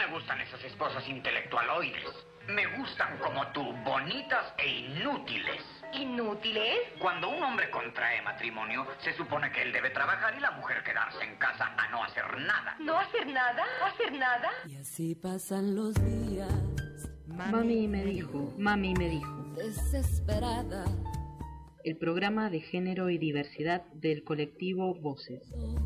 me gustan esas esposas intelectualoides. Me gustan como tú, bonitas e inútiles. ¿Inútiles? Cuando un hombre contrae matrimonio, se supone que él debe trabajar y la mujer quedarse en casa a no hacer nada. ¿No hacer nada? ¿Hacer nada? Y así pasan los días. Mami me dijo, mami me dijo. Desesperada. El programa de género y diversidad del colectivo Voces.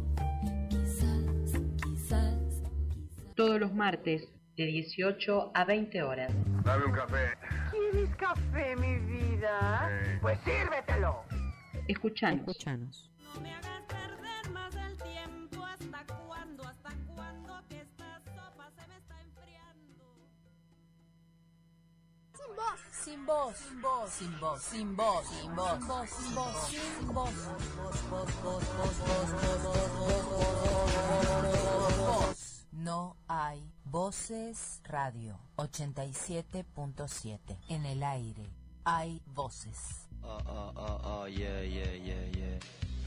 Quizás. Todos los martes de 18 a 20 horas. Dame un café. ¿Quieres café, mi vida? Pues sírvetelo. Escuchanos. No me hagas perder más el tiempo. ¿Hasta cuándo? Que esta sopa se me está enfriando. Sin voz. No hay Voces Radio 87.7. En el aire hay voces. Yeah.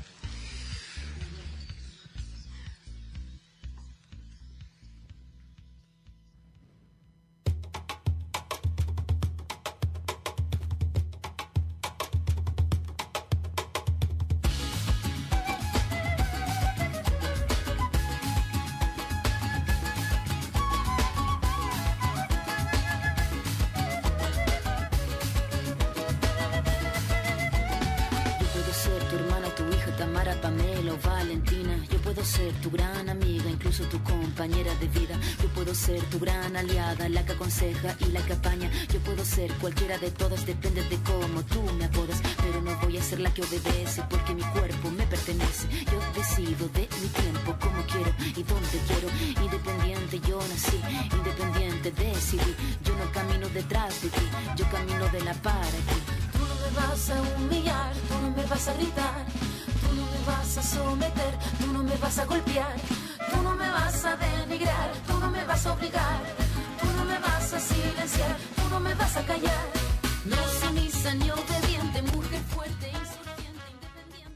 Ser tu gran amiga, incluso tu compañera de vida. Yo puedo ser tu gran aliada, la que aconseja y la que apaña. Yo puedo ser cualquiera de todas, depende de cómo tú me apodas. Pero no voy a ser la que obedece, porque mi cuerpo me pertenece. Yo decido de mi tiempo, como quiero y donde quiero. Independiente yo nací, independiente decidí. Yo no camino detrás de ti, yo camino de la para ti. Tú no me vas a humillar, tú no me vas a gritar. Tú no me vas a someter, tú no me vas a golpear, tú no me vas a denigrar, tú no me vas a obligar, tú no me vas a silenciar, tú no me vas a callar. No sumisa ni obediente, mujer fuerte, insurgente, independiente.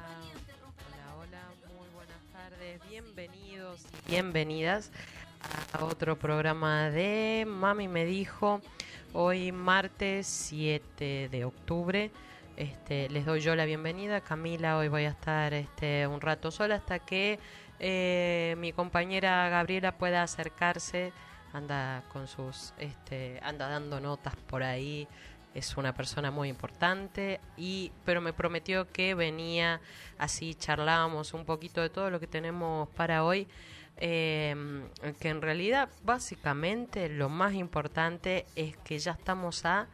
Hola, muy buenas tardes, bienvenidos y bienvenidas a otro programa de Mami me dijo, hoy martes 7 de octubre. Les doy yo la bienvenida. Camila, hoy voy a estar un rato sola hasta que mi compañera Gabriela pueda acercarse. Anda con sus anda dando notas por ahí. Es una persona muy importante pero me prometió que venía, así charlábamos un poquito de todo lo que tenemos para hoy. Que en realidad básicamente lo más importante es que ya estamos a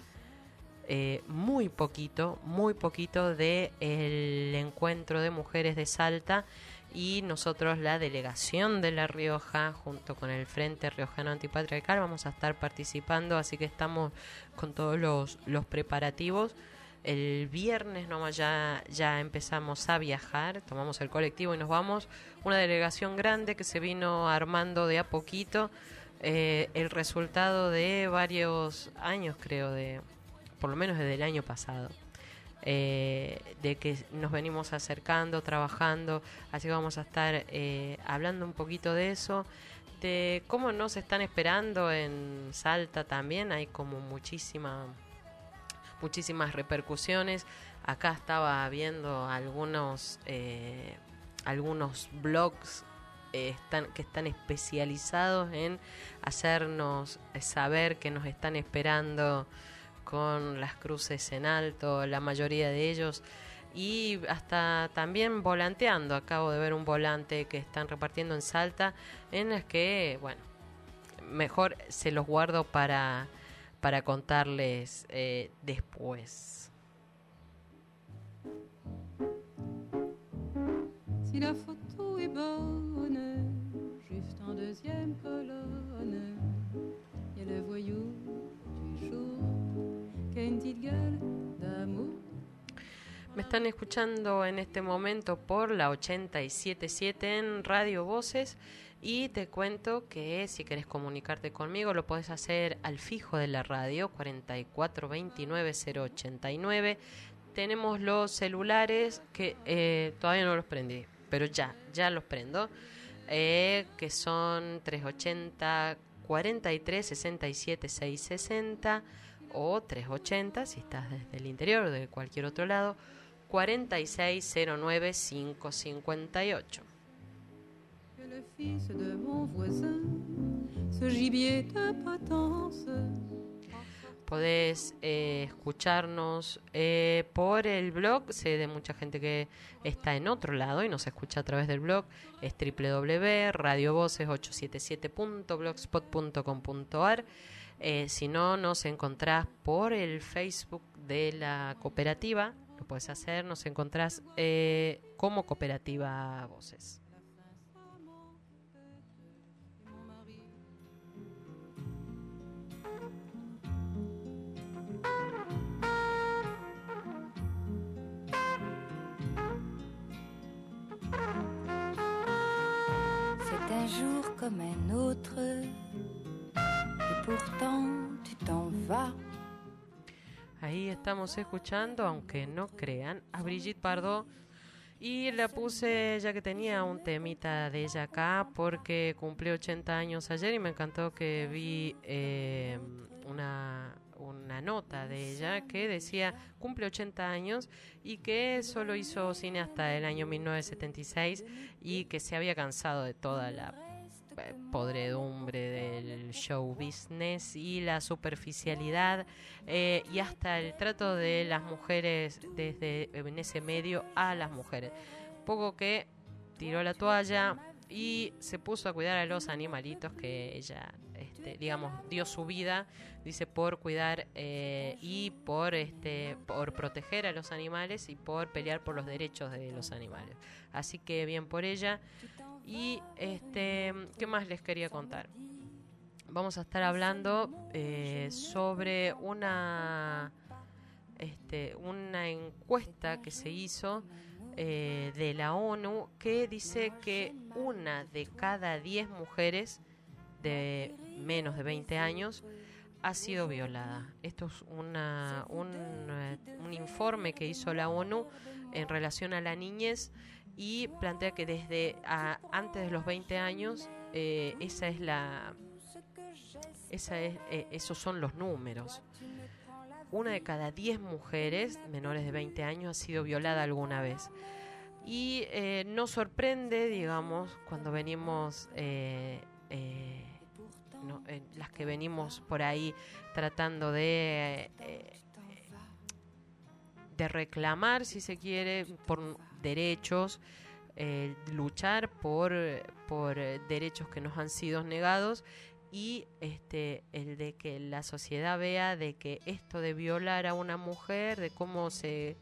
muy poquito de el encuentro de mujeres de Salta, y nosotros, la delegación de La Rioja, junto con el Frente Riojano Antipatriarcal, vamos a estar participando, así que estamos con todos los preparativos. El viernes nomás ya empezamos a viajar, tomamos el colectivo y nos vamos, una delegación grande que se vino armando de a poquito, el resultado de varios años, creo, por lo menos desde el año pasado, de que nos venimos acercando, trabajando, así que vamos a estar hablando un poquito de eso, de cómo nos están esperando en Salta también. Hay como muchísimas repercusiones. Acá estaba viendo algunos blogs que están especializados en hacernos saber que nos están esperando con las cruces en alto, la mayoría de ellos, y hasta también volanteando. Acabo de ver un volante que están repartiendo en Salta, en las que, bueno, mejor se los guardo para contarles después. Si la photo est bonne, juste en deuxième colonne, y a le voyou du jour. Me están escuchando en este momento por la 87.7 en Radio Voces, y te cuento que si querés comunicarte conmigo lo podés hacer al fijo de la radio 4429-089. Tenemos los celulares que todavía no los prendí, pero ya los prendo, que son 380 43 67 660 o 380 si estás desde el interior o de cualquier otro lado, 46 09 558. Que le fils de mon voisin, ce gibier de potence. Podés escucharnos por el blog. Sé de mucha gente que está en otro lado y nos escucha a través del blog. Es www.radiovoces877.blogspot.com.ar. Si no, nos encontrás por el Facebook de la cooperativa. Lo puedes hacer, nos encontrás como Cooperativa Voces. C'est un jour comme un autre, et pourtant tu t'en vas. Ahí estamos escuchando, aunque no crean, a Brigitte Bardot. Y la puse ya que tenía un temita de ella acá, porque cumplió 80 años ayer y me encantó que vi una nota de ella que decía cumple 80 años y que solo hizo cine hasta el año 1976 y que se había cansado de toda la podredumbre del show business y la superficialidad y hasta el trato de las mujeres desde en ese medio a las mujeres. Poco que tiró la toalla y se puso a cuidar a los animalitos que ella, digamos, dio su vida, dice, por cuidar y por proteger a los animales y por pelear por los derechos de los animales. Así que bien por ella. Y ¿qué más les quería contar? Vamos a estar hablando sobre una encuesta que se hizo de la ONU que dice que 1 de cada 10 mujeres de menos de 20 años ha sido violada. Esto es un informe que hizo la ONU en relación a la niñez y plantea que desde antes de los 20 años esos son los números. 1 de cada 10 mujeres menores de 20 años ha sido violada alguna vez. Y nos sorprende, digamos, cuando venimos, las que venimos por ahí tratando de reclamar, si se quiere, por derechos, luchar por derechos que nos han sido negados, y el de que la sociedad vea de que esto de violar a una mujer, de cómo se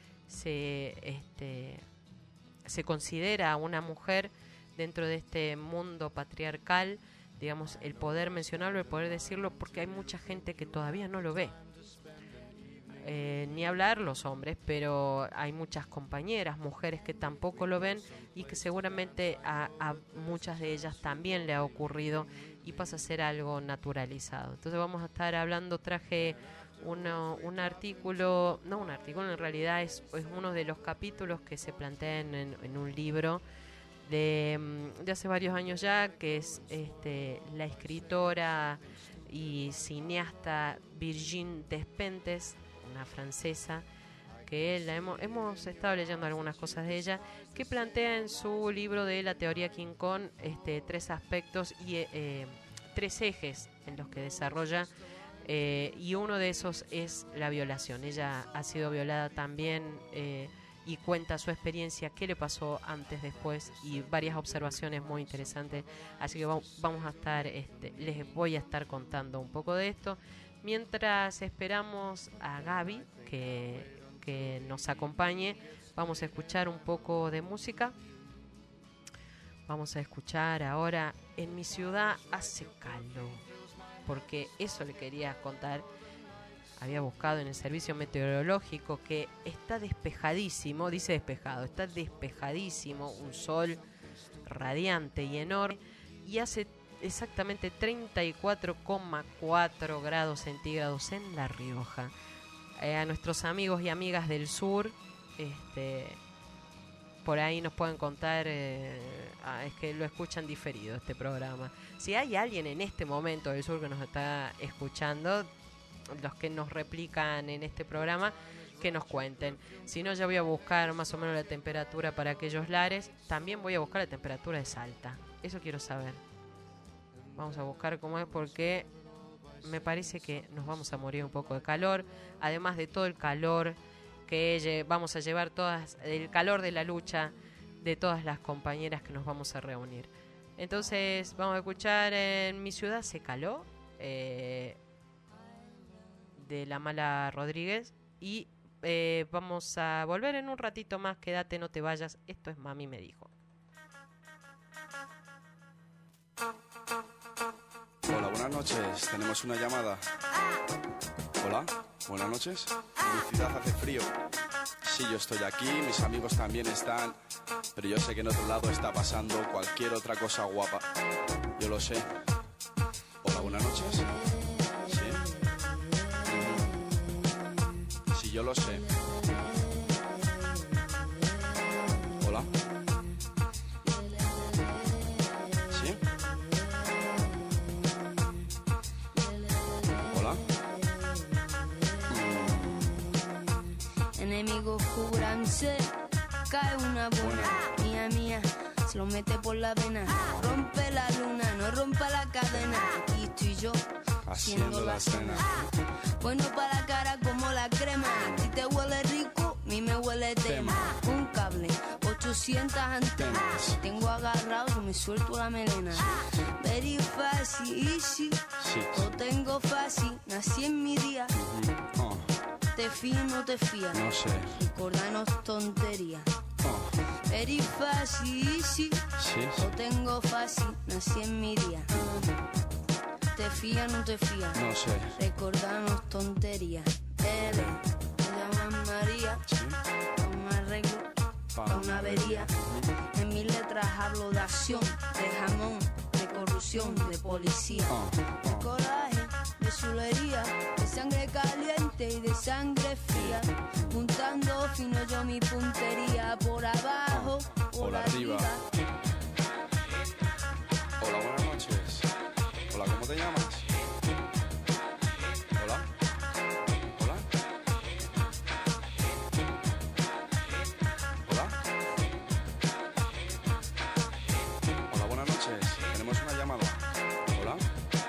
considera a una mujer dentro de este mundo patriarcal, digamos, el poder mencionarlo, el poder decirlo, porque hay mucha gente que todavía no lo ve. Ni hablar los hombres, pero hay muchas compañeras, mujeres que tampoco lo ven y que seguramente a muchas de ellas también le ha ocurrido y pasa a ser algo naturalizado. Entonces vamos a estar hablando, traje un artículo, no un artículo, en realidad es uno de los capítulos que se plantean en un libro de hace varios años ya, que es la escritora y cineasta Virginie Despentes, una francesa, que hemos estado leyendo algunas cosas de ella, que plantea en su libro de la teoría King Kong 3 aspectos y 3 ejes en los que desarrolla, y uno de esos es la violación. Ella ha sido violada también y cuenta su experiencia, qué le pasó antes, después, y varias observaciones muy interesantes. Así que vamos a estar, les voy a estar contando un poco de esto. Mientras esperamos a Gaby que nos acompañe, vamos a escuchar un poco de música. Vamos a escuchar ahora En mi ciudad hace calor, porque eso le quería contar. Había buscado en el servicio meteorológico que está despejadísimo, dice despejado, está despejadísimo, un sol radiante y enorme, y hace exactamente 34,4 grados centígrados en La Rioja. A nuestros amigos y amigas del sur, por ahí nos pueden contar, es que lo escuchan diferido este programa. Si hay alguien en este momento del sur que nos está escuchando, los que nos replican en este programa, que nos cuenten. Si no, ya voy a buscar más o menos la temperatura para aquellos lares. También voy a buscar la temperatura de Salta. Eso quiero saber. Vamos a buscar cómo es, porque me parece que nos vamos a morir un poco de calor. Además de todo el calor que vamos a llevar, el calor de la lucha de todas las compañeras que nos vamos a reunir. Entonces vamos a escuchar En mi ciudad se caló, de La Mala Rodríguez. Y vamos a volver en un ratito más. Quédate, no te vayas. Esto es Mami me dijo. Hola, buenas noches. Tenemos una llamada. Hola, buenas noches. En mi ciudad hace frío. Sí, yo estoy aquí, mis amigos también están, pero yo sé que en otro lado está pasando cualquier otra cosa guapa. Yo lo sé. Hola, buenas noches. Sí. Sí, yo lo sé. Hola. ¿Sí? Hola. Enemigos cúbranse, cae una buena, mía, se lo mete por la vena, rompe la luna, no rompa la cadena, aquí estoy yo, haciendo la cena, bueno para la cara como la crema, a ti te huele rico, a mí me huele tema, un cable, 800 antenas, tengo agarrado que me suelto la melena, very fácil, easy, lo tengo fácil, nací en mi día. ¿Te fías o no te fías? No sé. Recordanos tonterías. Very fácil, sí. Lo tengo fácil, nací en mi día. ¿Te fías o no te fías? No sé. Recordanos tonterías. L, me llaman María. Un arreglo, pa' una avería. En mis letras hablo de acción, de jamón, de corrupción, de policía. De coraje, de chulería, de sangre caliente y de sangre fría, juntando fino yo mi puntería, por abajo, por arriba. Hola, buenas noches. Hola, ¿cómo te llamas? Hola. Hola. Hola. Hola, buenas noches. Tenemos una llamada. Hola.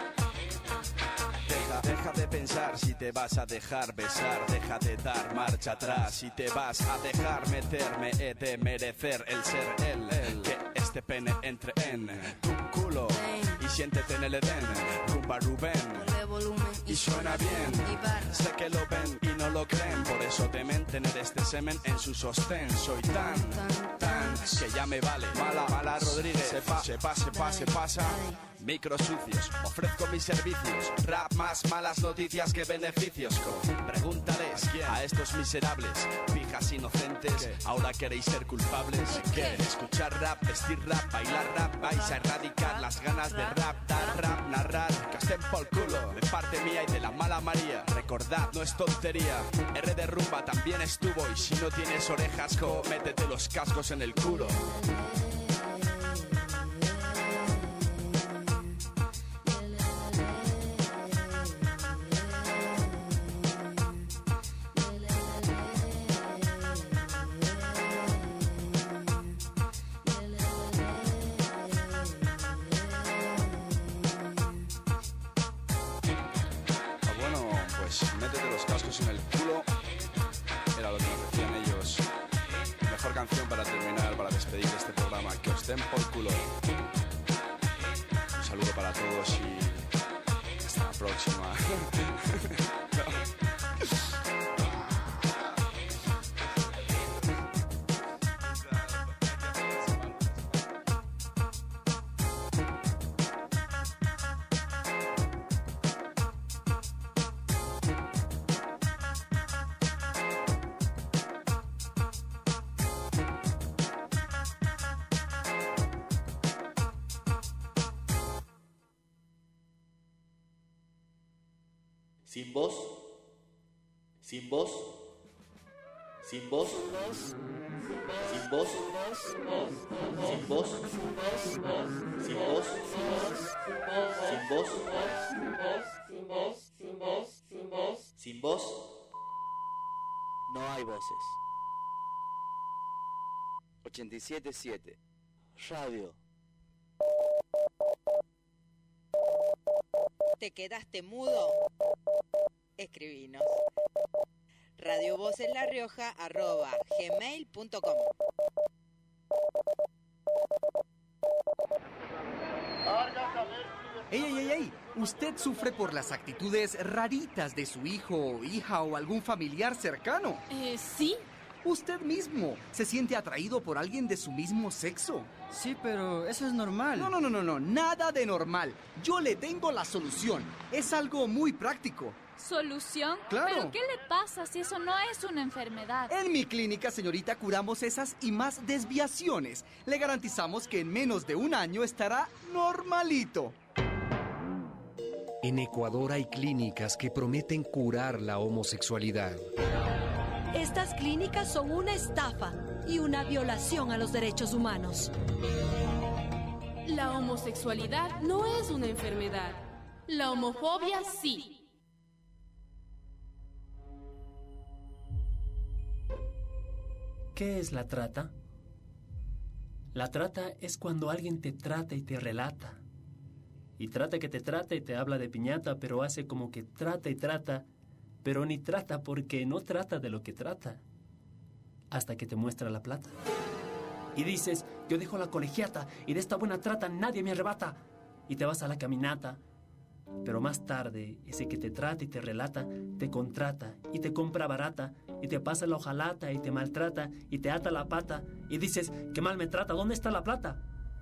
Deja de pensar si te vas a dejar besar, deja de dar marcha atrás. Si te vas a dejar meterme, he de merecer el ser él. Que este pene entre en tu culo y siéntete en el Edén. Rumba Rubén y suena bien. Sé que lo ven y no lo creen, por eso temen tener este semen en su sostén. Soy tan que ya me vale. Mala Rodríguez, se pasa. Micros sucios, ofrezco mis servicios. Rap más malas noticias que beneficios. Pregúntales a estos miserables, fijas inocentes, ahora queréis ser culpables. ¿Qué? Escuchar rap, vestir rap, bailar rap, vais a erradicar las ganas de rap, dar rap, narrar, que os den por culo. De parte mía y de la mala María, recordad, no es tontería. R de rumba también estuvo, y si no tienes orejas, métete los cascos en el culo. Métete los cascos en el culo. Era lo que nos decían ellos. Mejor canción para terminar, para despedir este programa. Que os den por culo. Un saludo para todos y hasta la próxima. Sin voz, sin voz, sin voz, Sin voz, sin voz, sin voz, sin voz, no hay voces. 87.7 Radio. ¿Te quedaste mudo? Escribinos. radiovoceslarioja@gmail.com. ¡Ey! ¿Usted sufre por las actitudes raritas de su hijo, hija o algún familiar cercano? Sí. ¿Usted mismo se siente atraído por alguien de su mismo sexo? Sí, pero eso es normal. No, nada de normal. Yo le tengo la solución. Es algo muy práctico. ¿Solución? Claro. ¿Pero qué le pasa si eso no es una enfermedad? En mi clínica, señorita, curamos esas y más desviaciones. Le garantizamos que en menos de un año estará normalito. En Ecuador hay clínicas que prometen curar la homosexualidad. Estas clínicas son una estafa y una violación a los derechos humanos. La homosexualidad no es una enfermedad. La homofobia sí. ¿Qué es la trata? La trata es cuando alguien te trata y te relata. Y trata que te trata y te habla de piñata, pero hace como que trata y trata, pero ni trata porque no trata de lo que trata. Hasta que te muestra la plata. Y dices, yo dejo la colegiata y de esta buena trata nadie me arrebata. Y te vas a la caminata. Pero más tarde, ese que te trata y te relata, te contrata y te compra barata y te pasa la hojalata y te maltrata y te ata la pata y dices, qué mal me trata, ¿dónde está la plata?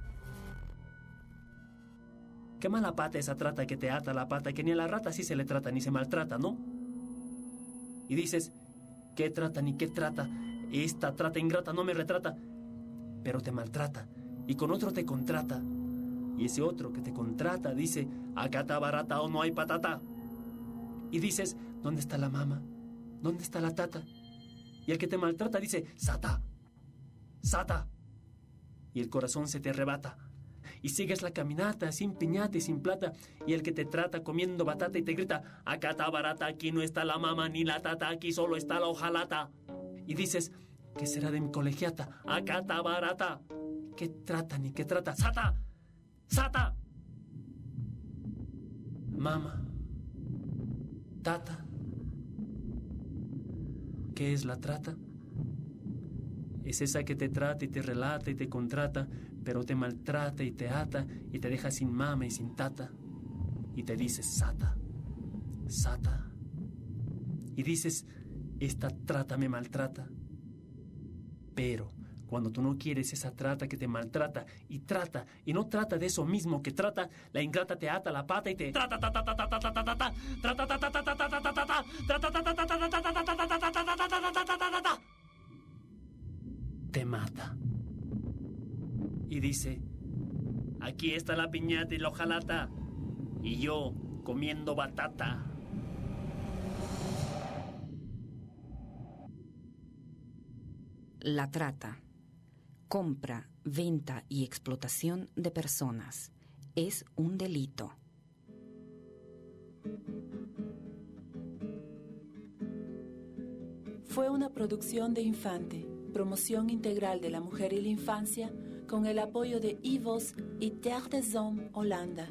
Qué mala pata esa trata que te ata la pata, que ni a la rata sí se le trata ni se maltrata, ¿no? Y dices, ¿qué trata ni qué trata? Esta trata ingrata no me retrata, pero te maltrata y con otro te contrata. Y ese otro que te contrata dice, acá está barata o no hay patata. Y dices, ¿dónde está la mama? ¿Dónde está la tata? Y el que te maltrata dice, sata, sata. Y el corazón se te arrebata. Y sigues la caminata sin piñata y sin plata. Y el que te trata comiendo batata y te grita, acá está barata, aquí no está la mama ni la tata, aquí solo está la hojalata. Y dices, ¿qué será de mi colegiata? Acá está barata. ¿Qué trata ni qué trata? ¡Sata! ¡Sata! Mama. Tata. ¿Qué es la trata? Es esa que te trata y te relata y te contrata, pero te maltrata y te ata y te deja sin mama y sin tata. Y te dices, sata, sata. Y dices, esta trata me maltrata. Pero cuando tú no quieres esa trata que te maltrata y no trata de eso mismo que trata, la ingrata te ata la pata y te trata te mata. Y dice, aquí está la piñata y la hojalata y yo comiendo batata. La trata, compra, venta y explotación de personas es un delito. Fue una producción de Infante, promoción integral de la mujer y la infancia, con el apoyo de IVOS y Terre des Hommes Holanda.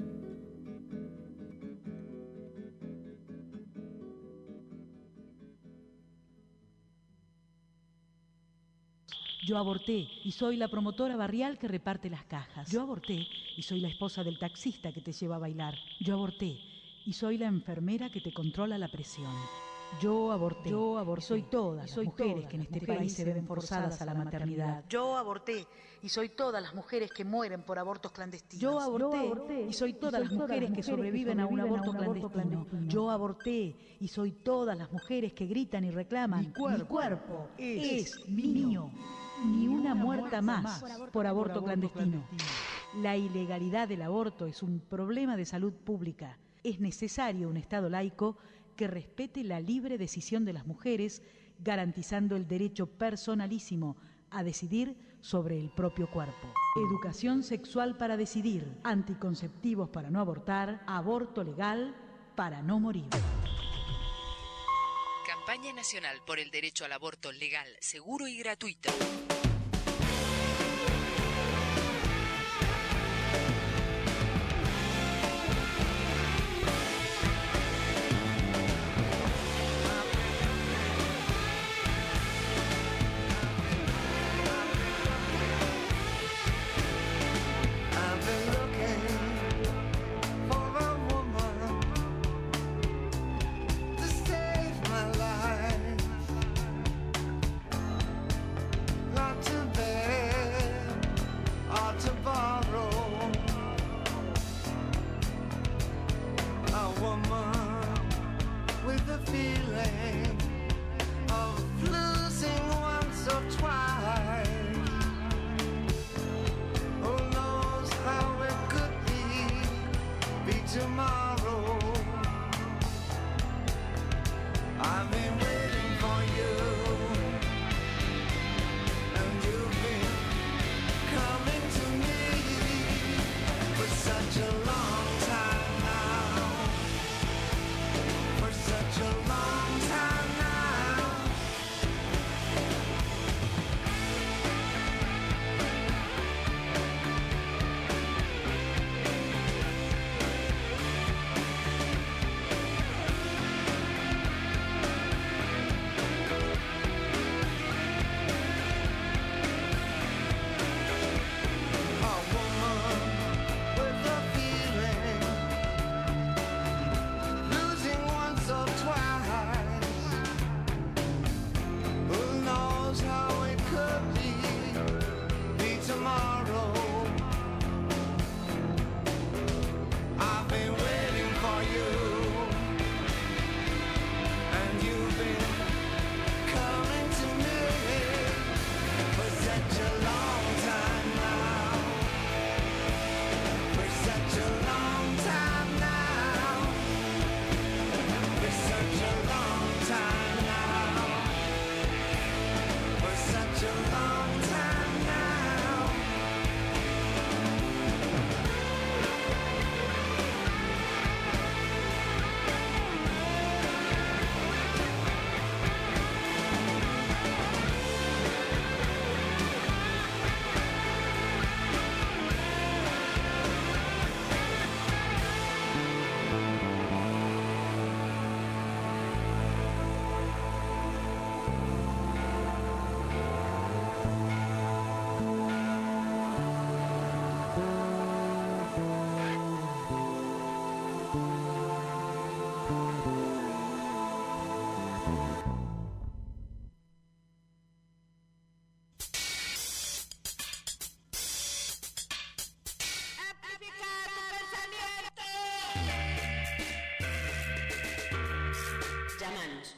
Yo aborté y soy la promotora barrial que reparte las cajas. Yo aborté y soy la esposa del taxista que te lleva a bailar. Yo aborté y soy la enfermera que te controla la presión. Yo aborté. Soy todas las mujeres que en este país se ven forzadas a la maternidad. Yo aborté y soy todas las mujeres que mueren por abortos clandestinos. Yo aborté y soy todas las mujeres que sobreviven a un aborto clandestino. Yo aborté y soy todas las mujeres que gritan y reclaman. Mi cuerpo es mío. Ni una muerta más por aborto clandestino. La ilegalidad del aborto es un problema de salud pública. Es necesario un Estado laico que respete la libre decisión de las mujeres, garantizando el derecho personalísimo a decidir sobre el propio cuerpo. Educación sexual para decidir, anticonceptivos para no abortar, aborto legal para no morir. Campaña Nacional por el Derecho al Aborto Legal, Seguro y Gratuito. Llámanos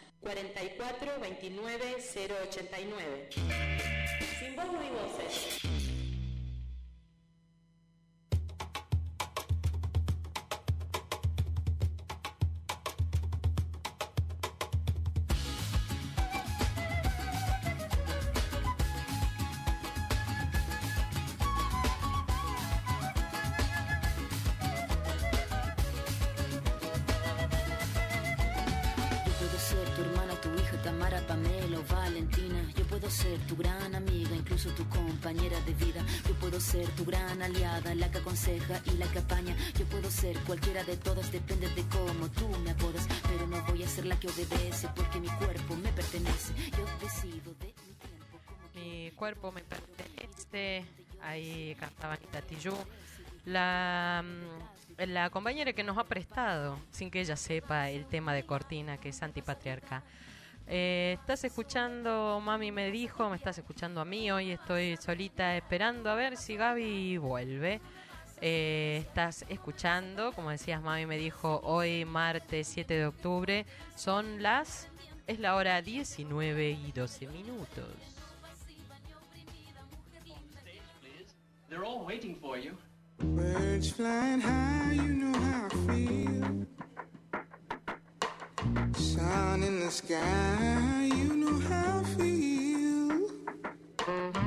44 29 089. Sin voz no hay voces. Tu gran amiga, incluso tu compañera de vida. Yo puedo ser tu gran aliada, la que aconseja y la que apaña. Yo puedo ser cualquiera de todas, depende de cómo tú me apodas. Pero no voy a ser la que obedece, porque mi cuerpo me pertenece. Yo decido de mi tiempo como mi cuerpo me pertenece. Ahí cantaba Anita Tijoux, la compañera que nos ha prestado, sin que ella sepa, el tema de cortina, que es Antipatriarca. Estás escuchando Mami me dijo, me estás escuchando a mí. Hoy estoy solita esperando a ver si Gaby vuelve. Estás escuchando, como decías, Mami me dijo, hoy martes 7 de octubre es la hora 19:12. They're all waiting for you. Birds flying high, you know how I feel. Sun in the sky, you know how I feel.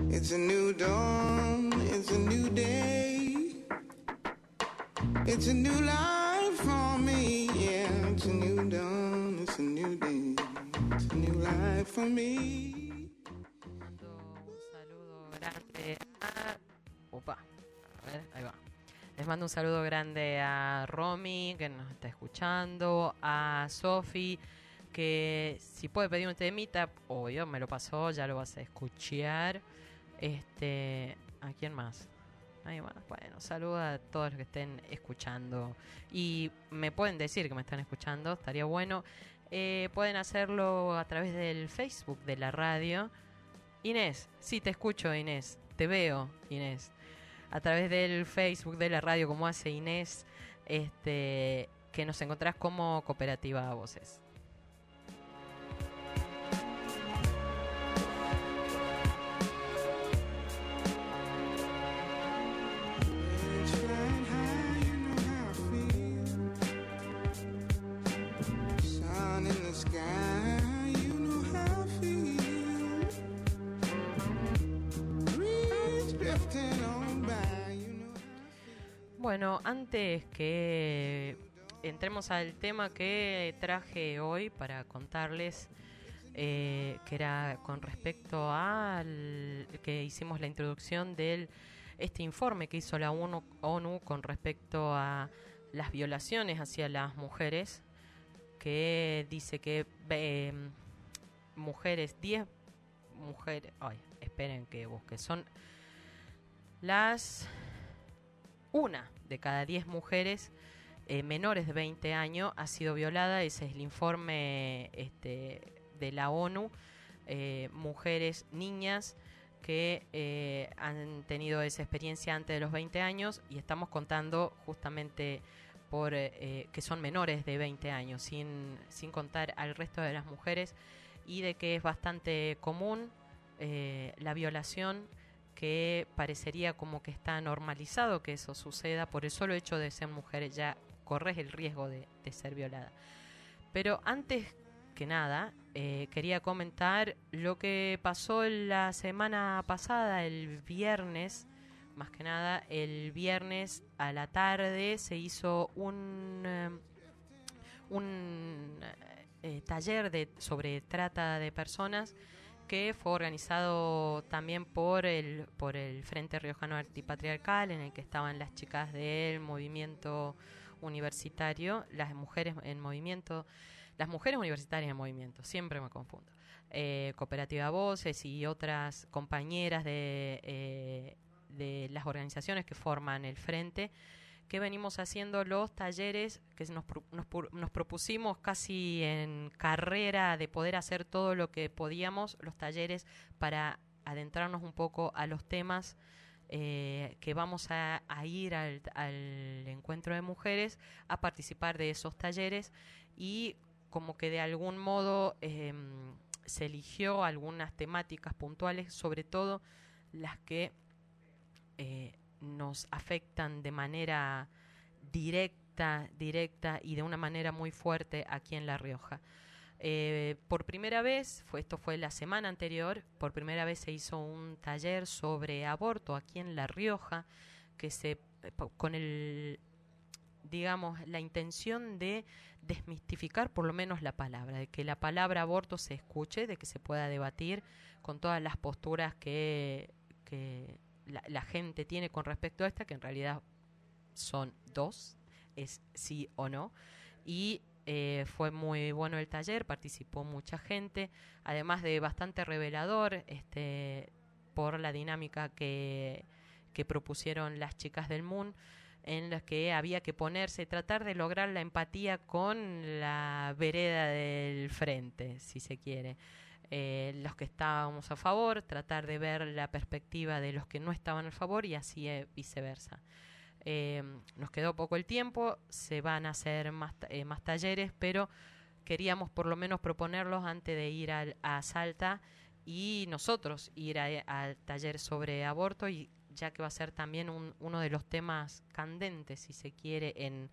It's a new dawn, it's a new day. It's a new life for me, yeah. It's a new dawn, it's a new day. It's a new life for me. Un saludo grande a... Opa, a ver, ahí va. Les mando un saludo grande a Romy, que nos está escuchando, a Sofi, que si puede pedir un temita, obvio, me lo pasó, ya lo vas a escuchar. ¿A quién más? Ahí va. Bueno, saludo a todos los que estén escuchando. Y me pueden decir que me están escuchando, estaría bueno. Pueden hacerlo a través del Facebook de la radio. Inés, sí, te escucho, Inés. Te veo, Inés. A través del Facebook de la radio, como hace Inés, que nos encontrás como Cooperativa Voces. Bueno, antes que entremos al tema que traje hoy para contarles, que era con respecto al que hicimos la introducción de este informe que hizo la ONU con respecto a las violaciones hacia las mujeres, que dice que 10 mujeres, esperen que busque, son una de cada 10 mujeres menores de 20 años ha sido violada. Ese es el informe de la ONU. Mujeres, niñas que han tenido esa experiencia antes de los 20 años, y estamos contando justamente por que son menores de 20 años, sin contar al resto de las mujeres, y de que es bastante común la violación, que parecería como que está normalizado que eso suceda. Por el solo hecho de ser mujer ya corres el riesgo de ser violada. Pero antes que nada, quería comentar lo que pasó la semana pasada, el viernes. Más que nada, el viernes a la tarde se hizo un taller sobre trata de personas, que fue organizado también por el Frente Riojano Antipatriarcal, en el que estaban las chicas del movimiento universitario, las mujeres universitarias en movimiento, siempre me confundo, Cooperativa Voces y otras compañeras de las organizaciones que forman el Frente, que venimos haciendo los talleres que nos propusimos casi en carrera de poder hacer todo lo que podíamos, los talleres para adentrarnos un poco a los temas que vamos a ir al encuentro de mujeres, a participar de esos talleres, y como que de algún modo se eligió algunas temáticas puntuales, sobre todo las que nos afectan de manera directa y de una manera muy fuerte aquí en La Rioja. Por primera vez, esto fue la semana anterior, por primera vez se hizo un taller sobre aborto aquí en La Rioja, que con la intención de desmistificar por lo menos la palabra, de que la palabra aborto se escuche, de que se pueda debatir con todas las posturas que la gente tiene con respecto a esta, que en realidad son dos, es sí o no. Y fue muy bueno el taller, participó mucha gente, además de bastante revelador por la dinámica que propusieron las chicas del MUN, en las que había que tratar de lograr la empatía con la vereda del frente, si se quiere. Los que estábamos a favor, tratar de ver la perspectiva de los que no estaban a favor, y así viceversa. Nos quedó poco el tiempo, se van a hacer más talleres, pero queríamos por lo menos proponerlos antes de ir a Salta, y nosotros ir al taller sobre aborto, y ya que va a ser también uno de los temas candentes, si se quiere, en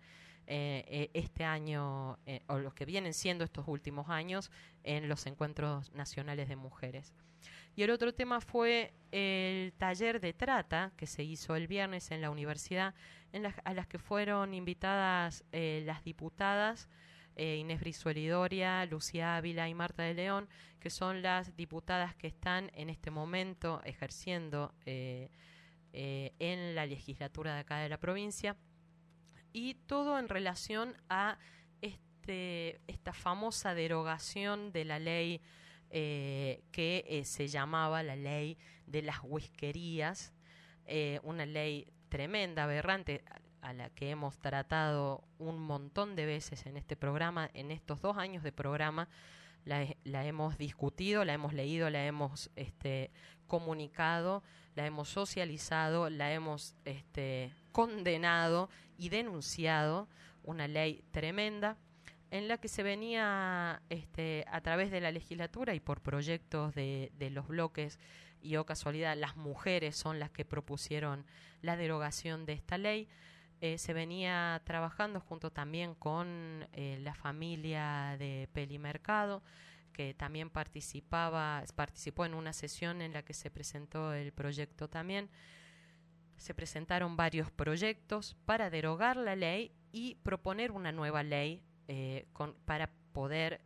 este año, o los que vienen siendo estos últimos años, en los encuentros nacionales de mujeres. Y el otro tema fue el taller de trata que se hizo el viernes en la universidad, a las que fueron invitadas las diputadas Inés Brizuela-Doria, Lucía Ávila y Marta de León, que son las diputadas que están en este momento ejerciendo en la legislatura de acá de la provincia, y todo en relación a esta famosa derogación de la ley que se llamaba la ley de las whiskerías, una ley tremenda, aberrante, a la que hemos tratado un montón de veces en este programa. En estos 2 años de programa la hemos discutido, la hemos leído, la hemos comunicado, la hemos socializado, la hemos condenado y denunciado. Una ley tremenda en la que se venía a través de la legislatura y por proyectos de los bloques, y casualidad las mujeres son las que propusieron la derogación de esta ley. Se venía trabajando junto también con la familia de Pelimercado, que también participó en una sesión en la que se presentó el proyecto también. Se presentaron varios proyectos para derogar la ley y proponer una nueva ley para poder,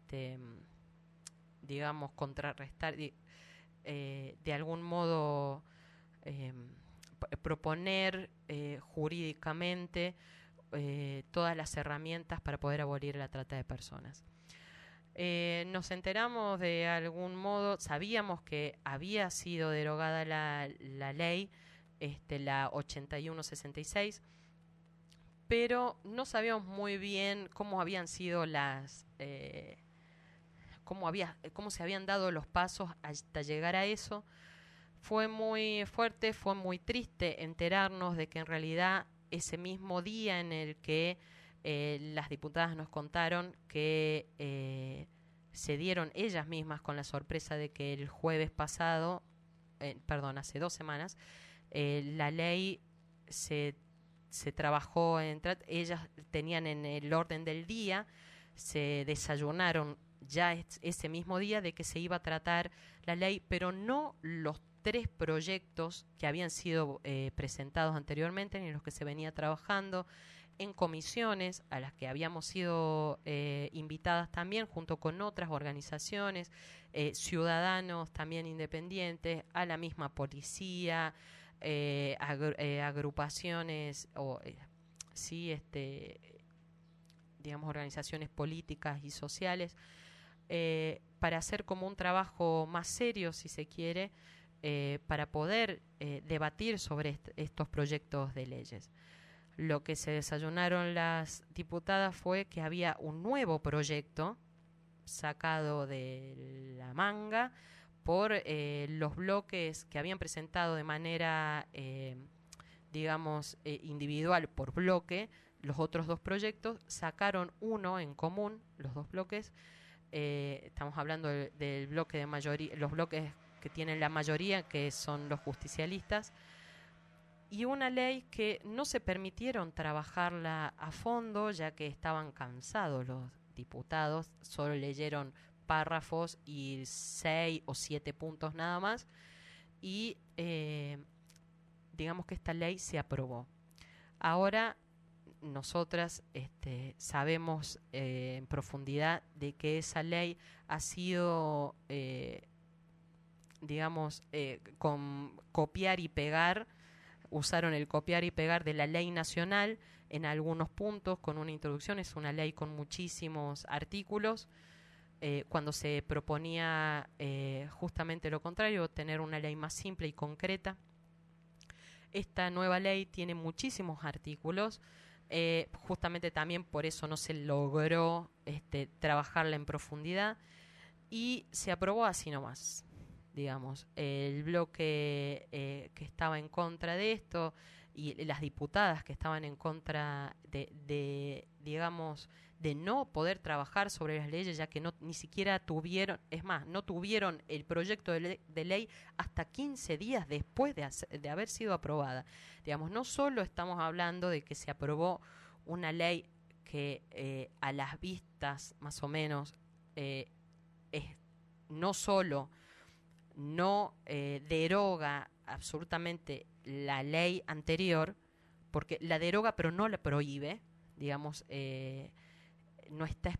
digamos, contrarrestar, de algún modo, proponer jurídicamente todas las herramientas para poder abolir la trata de personas. Nos enteramos de algún modo, sabíamos que había sido derogada la ley, la 8166, pero no sabíamos muy bien cómo habían sido cómo se habían dado los pasos hasta llegar a eso. Fue muy fuerte, fue muy triste enterarnos de que en realidad ese mismo día en el que las diputadas nos contaron que se dieron ellas mismas con la sorpresa de que el jueves pasado, hace 2 semanas, la ley se trabajó, ellas tenían en el orden del día, se desayunaron ya ese mismo día de que se iba a tratar la ley, pero no los 3 proyectos que habían sido presentados anteriormente, ni los que se venía trabajando en comisiones, a las que habíamos sido invitadas también junto con otras organizaciones, ciudadanos también independientes, a la misma policía, agrupaciones o digamos organizaciones políticas y sociales, para hacer como un trabajo más serio, si se quiere, para poder debatir sobre estos proyectos de leyes. Lo que se desayunaron las diputadas fue que había un nuevo proyecto sacado de la manga por los bloques que habían presentado de manera, individual por bloque. Los otros 2 proyectos sacaron uno en común, los 2 bloques. Estamos hablando del bloque de mayoría, los bloques que tienen la mayoría, que son los justicialistas, y una ley que no se permitieron trabajarla a fondo, ya que estaban cansados los diputados, solo leyeron párrafos y 6 o 7 puntos nada más, y digamos que esta ley se aprobó. Ahora nosotras sabemos en profundidad de que esa ley ha sido, con copiar y pegar. Usaron el copiar y pegar de la ley nacional en algunos puntos con una introducción. Es una ley con muchísimos artículos, cuando se proponía justamente lo contrario, tener una ley más simple y concreta. Esta nueva ley tiene muchísimos artículos, justamente también por eso no se logró trabajarla en profundidad, y se aprobó así nomás. Digamos, el bloque que estaba en contra de esto y las diputadas que estaban en contra de no poder trabajar sobre las leyes, ya que ni siquiera tuvieron, no tuvieron el proyecto de ley hasta 15 días después de haber sido aprobada. Digamos, no solo estamos hablando de que se aprobó una ley que a las vistas, más o menos, no solo no deroga absolutamente la ley anterior, porque la deroga pero no la prohíbe, digamos, no está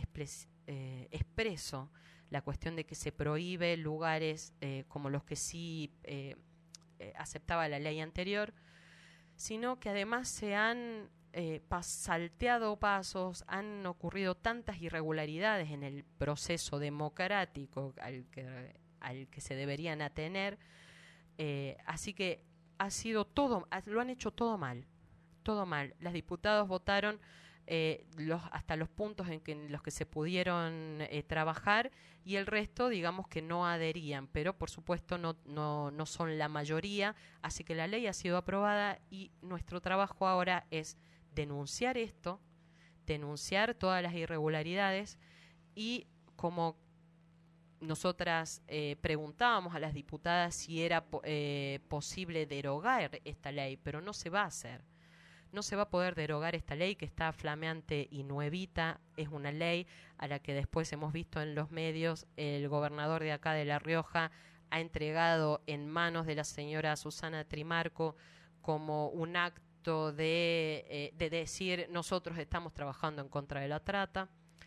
expreso la cuestión de que se prohíbe lugares como los que sí aceptaba la ley anterior, sino que además se han salteado pasos, han ocurrido tantas irregularidades en el proceso democrático al que se deberían atener, así que ha sido todo, lo han hecho todo mal. Las diputados votaron hasta los puntos en los que se pudieron trabajar, y el resto, digamos, que no adherían, pero por supuesto no son la mayoría, así que la ley ha sido aprobada y nuestro trabajo ahora es denunciar esto, denunciar todas las irregularidades, y como nosotras preguntábamos a las diputadas si era posible derogar esta ley, pero no se va a hacer. No se va a poder derogar esta ley que está flameante y nuevita. Es una ley a la que después hemos visto en los medios, el gobernador de acá de La Rioja ha entregado en manos de la señora Susana Trimarco como un acto de decir nosotros estamos trabajando en contra de la trata.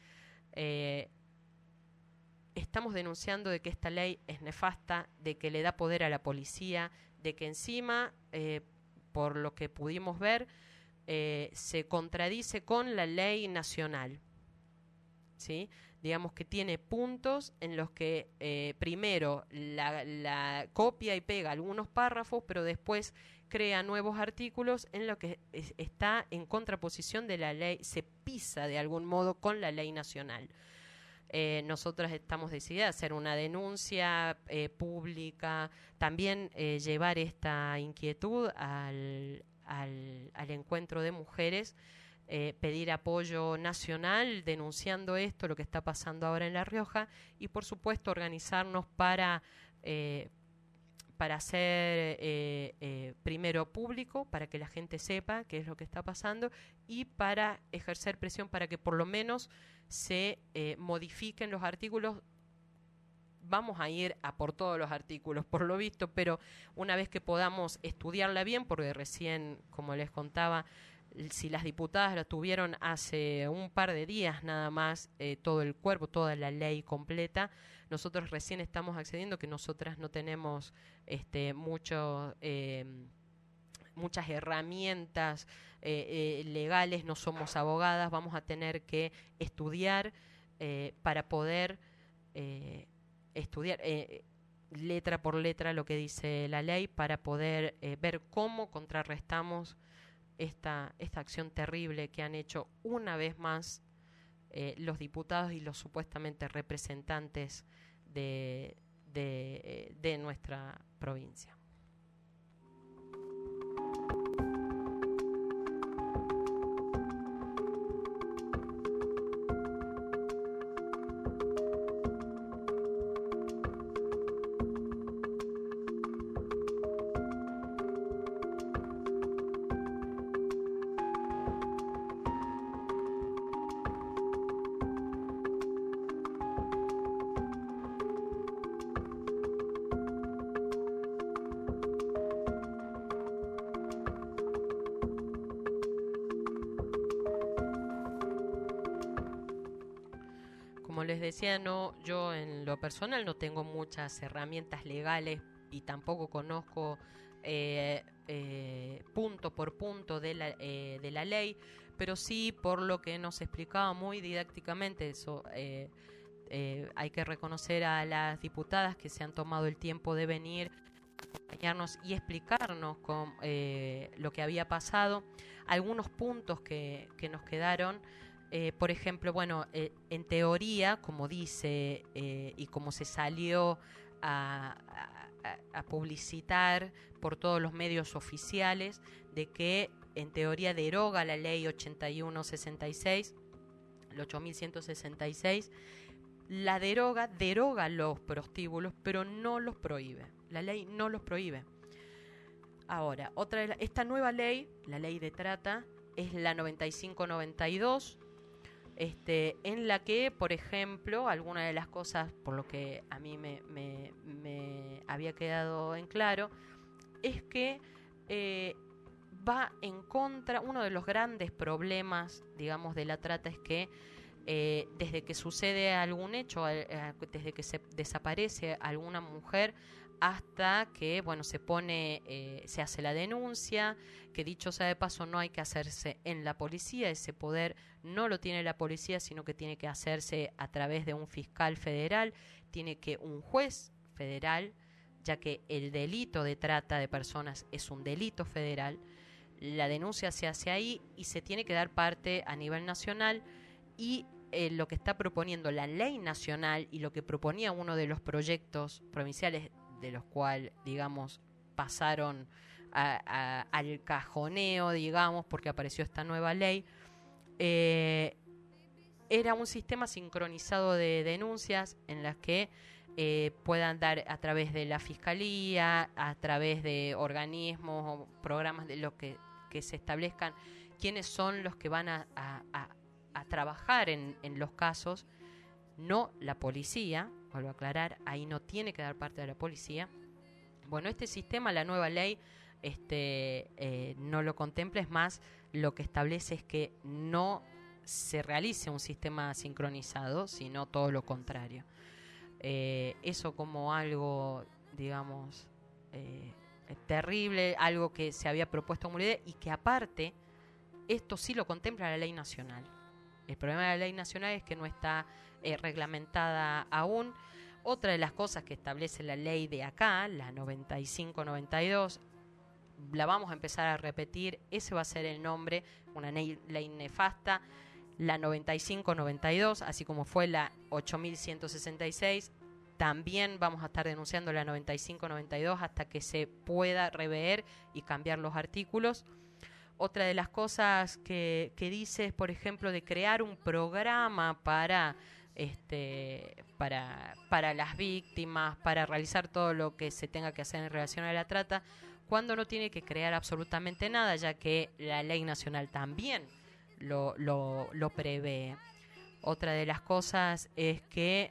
Estamos denunciando de que esta ley es nefasta, de que le da poder a la policía, de que encima, por lo que pudimos ver, se contradice con la ley nacional, ¿sí? Digamos que tiene puntos en los que primero la copia y pega algunos párrafos, pero después crea nuevos artículos en los que está en contraposición de la ley, se pisa de algún modo con la ley nacional. Nosotras estamos decididas a hacer una denuncia pública, también llevar esta inquietud al encuentro de mujeres, pedir apoyo nacional denunciando esto, lo que está pasando ahora en La Rioja, y por supuesto organizarnos para hacer primero público, para que la gente sepa qué es lo que está pasando, y para ejercer presión para que por lo menos se modifiquen los artículos. Vamos a ir a por todos los artículos, por lo visto, pero una vez que podamos estudiarla bien, porque recién, como les contaba, si las diputadas la tuvieron hace un par de días nada más, todo el cuerpo, toda la ley completa, nosotros recién estamos accediendo, que nosotras no tenemos muchas herramientas legales, no somos abogadas, vamos a tener que estudiar para poder estudiar letra por letra lo que dice la ley, para poder ver cómo contrarrestamos esta acción terrible que han hecho una vez más los diputados y los supuestamente representantes de nuestra provincia. Como les decía, yo en lo personal no tengo muchas herramientas legales y tampoco conozco punto por punto de la ley, pero sí por lo que nos explicaba muy didácticamente, eso hay que reconocer a las diputadas que se han tomado el tiempo de venir a acompañarnos y explicarnos lo que había pasado, algunos puntos que nos quedaron. Por ejemplo, bueno, en teoría, como dice y como se salió a publicitar por todos los medios oficiales, de que en teoría deroga la ley 8166, el 8166, la deroga los prostíbulos, pero no los prohíbe. La ley no los prohíbe. Ahora, esta nueva ley, la ley de trata, es la 9592, en la que, por ejemplo, alguna de las cosas, por lo que a mí me había quedado en claro, es que va en contra, uno de los grandes problemas, digamos, de la trata es que desde que sucede algún hecho, desde que se desaparece alguna mujer, hasta que, bueno, se hace la denuncia, que dicho sea de paso no hay que hacerse en la policía, ese poder no lo tiene la policía, sino que tiene que hacerse a través de un fiscal federal, tiene que un juez federal, ya que el delito de trata de personas es un delito federal, la denuncia se hace ahí y se tiene que dar parte a nivel nacional, y lo que está proponiendo la ley nacional y lo que proponía uno de los proyectos provinciales de los cuales, digamos, pasaron al cajoneo, digamos, porque apareció esta nueva ley, era un sistema sincronizado de denuncias en las que puedan dar a través de la fiscalía, a través de organismos o programas de los que se establezcan quiénes son los que van a trabajar en los casos, no la policía. Vuelvo a aclarar, ahí no tiene que dar parte de la policía. Bueno, este sistema, la nueva ley, no lo contempla, es más, lo que establece es que no se realice un sistema sincronizado, sino todo lo contrario. Eso como algo, digamos, terrible, algo que se había propuesto como idea y que aparte, esto sí lo contempla la ley nacional. El problema de la ley nacional es que no está reglamentada aún. Otra de las cosas que establece la ley de acá, la 9592, la vamos a empezar a repetir, ese va a ser el nombre, una ley nefasta, la 9592, así como fue la 8166, también vamos a estar denunciando la 9592 hasta que se pueda rever y cambiar los artículos. Otra de las cosas que dice es, por ejemplo, de crear un programa para las víctimas, para realizar todo lo que se tenga que hacer en relación a la trata, cuando no tiene que crear absolutamente nada, ya que la ley nacional también lo prevé. Otra de las cosas es que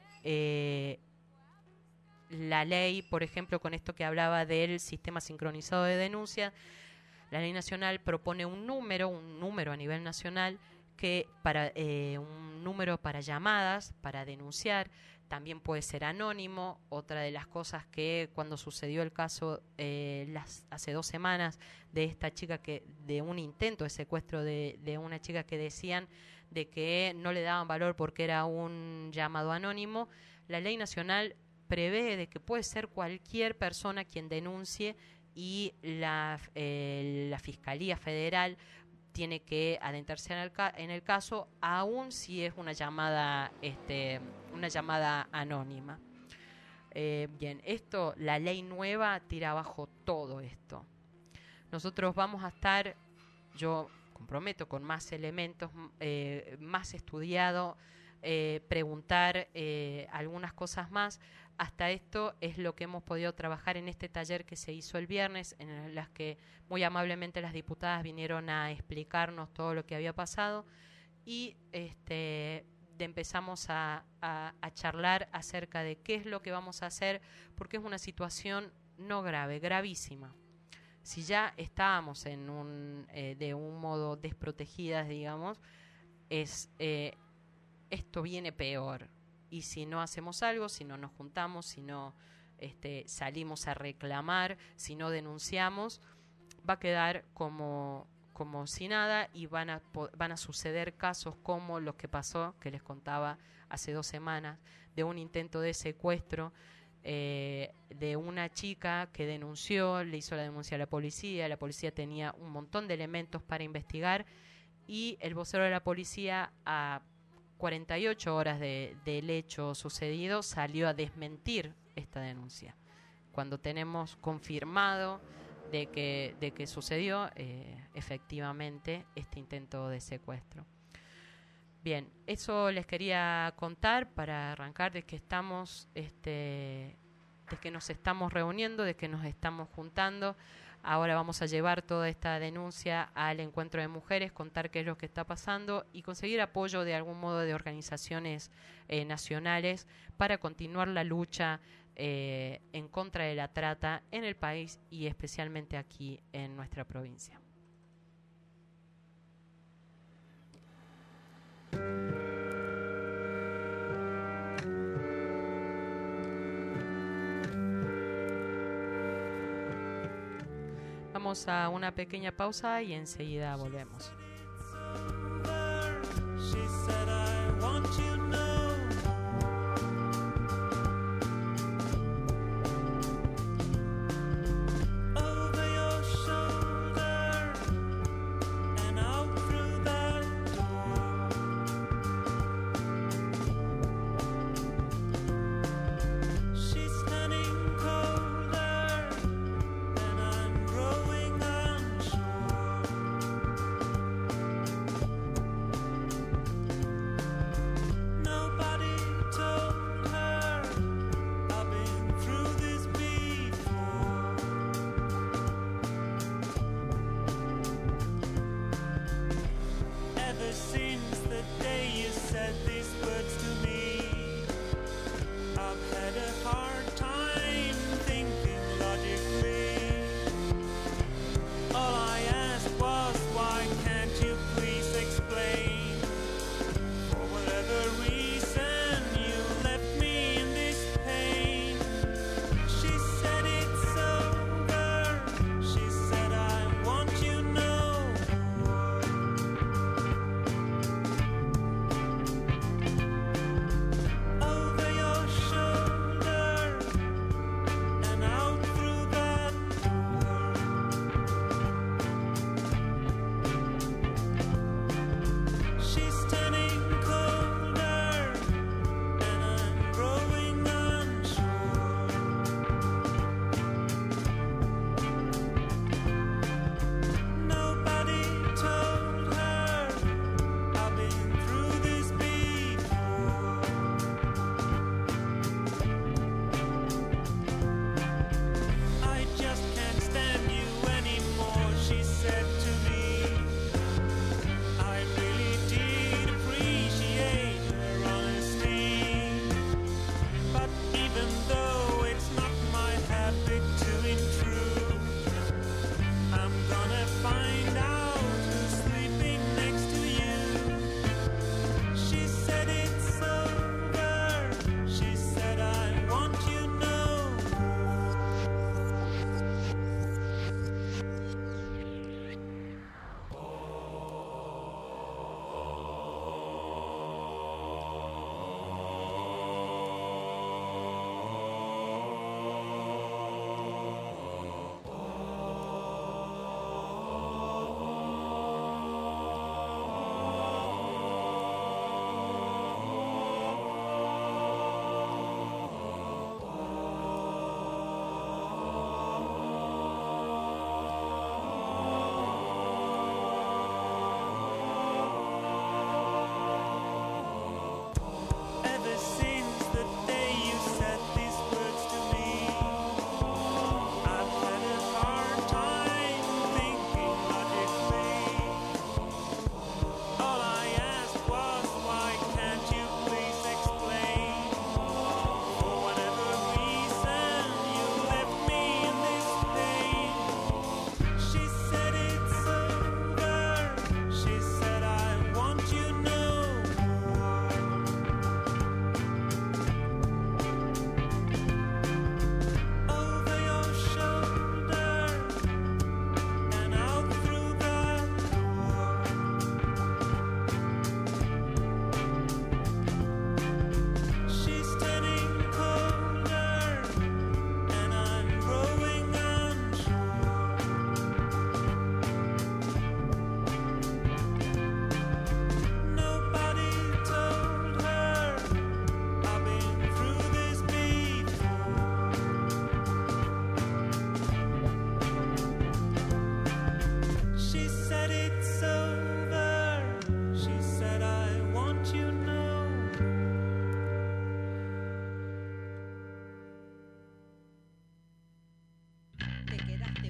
la ley, por ejemplo, con esto que hablaba del sistema sincronizado de denuncia, la ley nacional propone un número a nivel nacional que un número para llamadas, para denunciar, también puede ser anónimo. Otra de las cosas que cuando sucedió el caso hace 2 semanas de esta chica de un intento de secuestro de una chica que decían de que no le daban valor porque era un llamado anónimo, la ley nacional prevé de que puede ser cualquier persona quien denuncie y la Fiscalía Federal tiene que adentrarse en el caso, aun si es una llamada anónima. Bien, la ley nueva tira abajo todo esto. Nosotros vamos a estar, yo comprometo, con más elementos, más estudiado, preguntar algunas cosas más. Hasta esto es lo que hemos podido trabajar en este taller que se hizo el viernes, en las que muy amablemente las diputadas vinieron a explicarnos todo lo que había pasado y empezamos a charlar acerca de qué es lo que vamos a hacer, porque es una situación no grave, gravísima. Si ya estábamos de un modo desprotegidas, digamos, esto viene peor. Y si no hacemos algo, si no nos juntamos, si no salimos a reclamar, si no denunciamos, va a quedar como si nada y van a suceder casos como los que pasó, que les contaba hace 2 semanas, de un intento de secuestro de una chica que denunció, le hizo la denuncia a la policía tenía un montón de elementos para investigar y el vocero de la policía a 48 horas del hecho sucedido salió a desmentir esta denuncia. Cuando tenemos confirmado de que sucedió efectivamente este intento de secuestro. Bien, eso les quería contar para arrancar de que estamos de que nos estamos reuniendo, de que nos estamos juntando. Ahora vamos a llevar toda esta denuncia al encuentro de mujeres, contar qué es lo que está pasando y conseguir apoyo de algún modo de organizaciones nacionales para continuar la lucha en contra de la trata en el país y especialmente aquí en nuestra provincia. Vamos a una pequeña pausa y enseguida volvemos.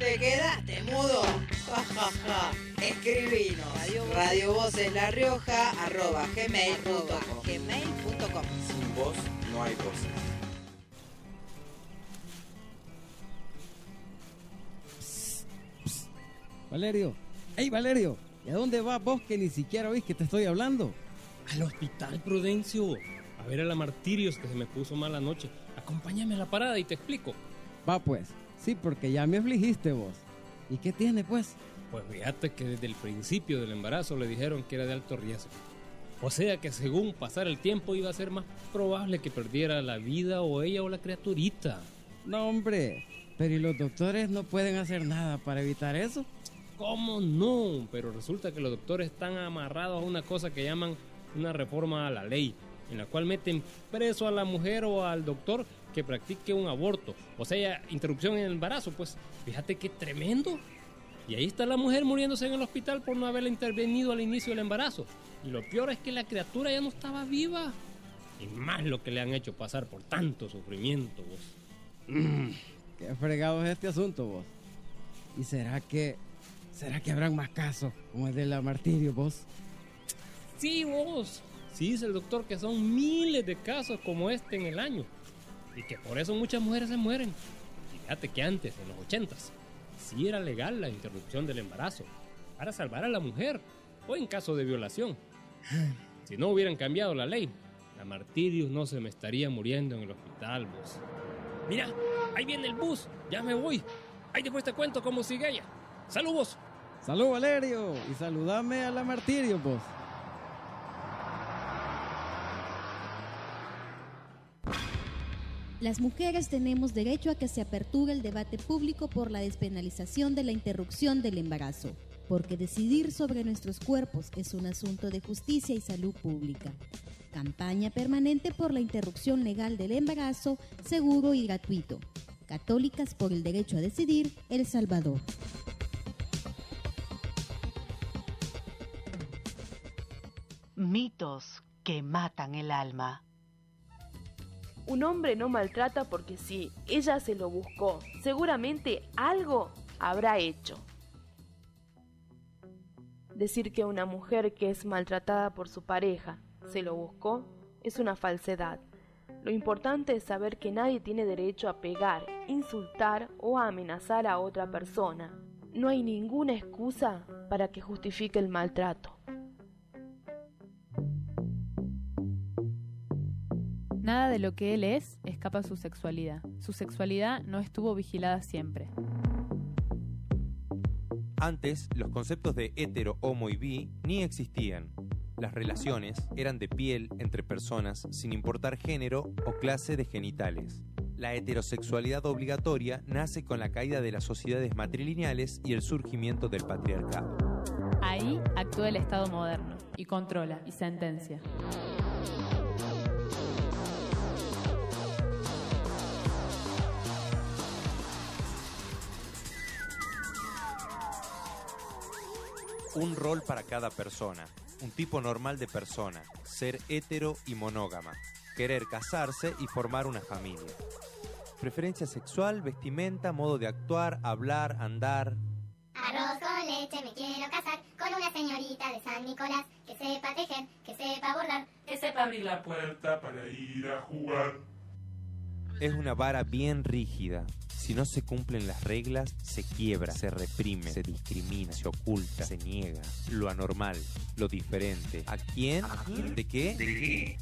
¿Te quedaste mudo? Ja, ja, ja. Escribinos. radiovocelarrioja@gmail.com. Sin voz no hay voces. Valerio. ¡Ey, Valerio! ¿Y a dónde vas vos que ni siquiera oís que te estoy hablando? Al hospital, Prudencio. A ver a la Martirios, que se me puso mal anoche. Acompáñame a la parada y te explico. Va pues. Sí, porque ya me afligiste vos. ¿Y qué tiene pues? Pues fíjate que desde el principio del embarazo le dijeron que era de alto riesgo. O sea que según pasar el tiempo iba a ser más probable que perdiera la vida o ella o la criaturita. No, hombre. Pero ¿y los doctores no pueden hacer nada para evitar eso? ¿Cómo no? Pero resulta que los doctores están amarrados a una cosa que llaman una reforma a la ley, en la cual meten preso a la mujer o al doctor que practique un aborto, o sea, interrupción en el embarazo. Pues fíjate qué tremendo. Y ahí está la mujer muriéndose en el hospital por no haberla intervenido al inicio del embarazo. Y lo peor es que la criatura ya no estaba viva. Y más lo que le han hecho pasar por tanto sufrimiento, vos. Qué fregado es este asunto, vos. ¿Y será que habrán más casos como el de la Martirio, vos? Sí, vos. Sí, dice el doctor que son miles de casos como este en el año. Y que por eso muchas mujeres se mueren. Y fíjate que antes, en los 80s, sí era legal la interrupción del embarazo para salvar a la mujer o en caso de violación. Si no hubieran cambiado la ley, la Martirios no se me estaría muriendo en el hospital, vos. Mira, ahí viene el bus, ya me voy. Ahí después te cuento cómo sigue ella. ¡Salud, vos! ¡Salud, Valerio! Y saludame a la Martirio, vos. Las mujeres tenemos derecho a que se aperture el debate público por la despenalización de la interrupción del embarazo, porque decidir sobre nuestros cuerpos es un asunto de justicia y salud pública. Campaña permanente por la interrupción legal del embarazo, seguro y gratuito. Católicas por el derecho a decidir, El Salvador. Mitos que matan el alma. Un hombre no maltrata porque sí, ella se lo buscó. Seguramente algo habrá hecho. Decir que una mujer que es maltratada por su pareja se lo buscó es una falsedad. Lo importante es saber que nadie tiene derecho a pegar, insultar o a amenazar a otra persona. No hay ninguna excusa para que justifique el maltrato. Nada de lo que él es escapa a su sexualidad. Su sexualidad no estuvo vigilada siempre. Antes, los conceptos de hetero, homo y bi ni existían. Las relaciones eran de piel entre personas sin importar género o clase de genitales. La heterosexualidad obligatoria nace con la caída de las sociedades matrilineales y el surgimiento del patriarcado. Ahí actúa el Estado moderno y controla y sentencia. Un rol para cada persona, un tipo normal de persona, ser hetero y monógama, querer casarse y formar una familia. Preferencia sexual, vestimenta, modo de actuar, hablar, andar. Arroz con leche, me quiero casar con una señorita de San Nicolás, que sepa tejer, que sepa bordar, que sepa abrir la puerta para ir a jugar. Es una vara bien rígida. Si no se cumplen las reglas, se quiebra, se reprime, se discrimina, se oculta, se niega. Lo anormal, lo diferente. ¿A quién? ¿De qué? ¿De qué?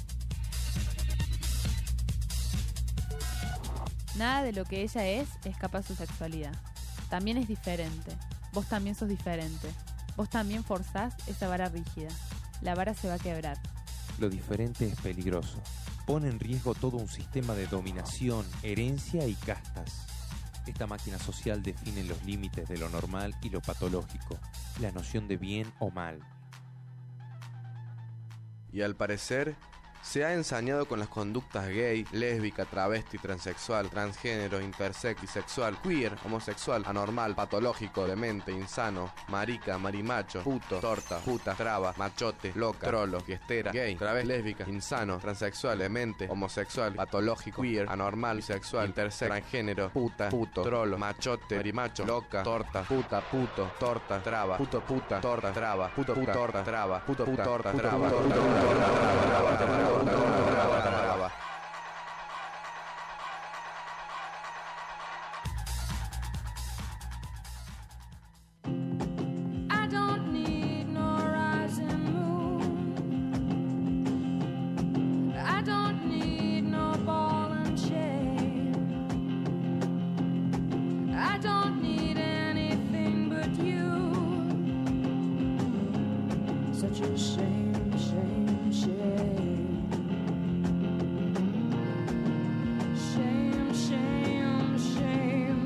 Nada de lo que ella es escapa a su sexualidad. También es diferente. Vos también sos diferente. Vos también forzás esa vara rígida. La vara se va a quebrar. Lo diferente es peligroso. Pone en riesgo todo un sistema de dominación, herencia y castas. Esta máquina social define los límites de lo normal y lo patológico, la noción de bien o mal. Y al parecer, Se ha ensañado con las conductas gay, lésbica, travesti, transexual, transgénero, intersex, bisexual, queer, homosexual, anormal, patológico, demente, insano, marica, marimacho, puto, torta, puta, traba, machote, loca, trolo, fiestera, gay, travesti, lésbica, insano, transexual, demente, homosexual, patológico, queer, anormal, bisexual, intersex, transgénero, puta, puto, trolo, machote, marimacho, loca, torta, puta, puto, torta, traba, puto, puta, torta, traba, puto, puta, torta, traba, puto, puta, torta, traba, I don't need no rising moon. I don't need no ball and chain. I don't need anything but you. Such a shame, shame, shame. Shame, shame, shame.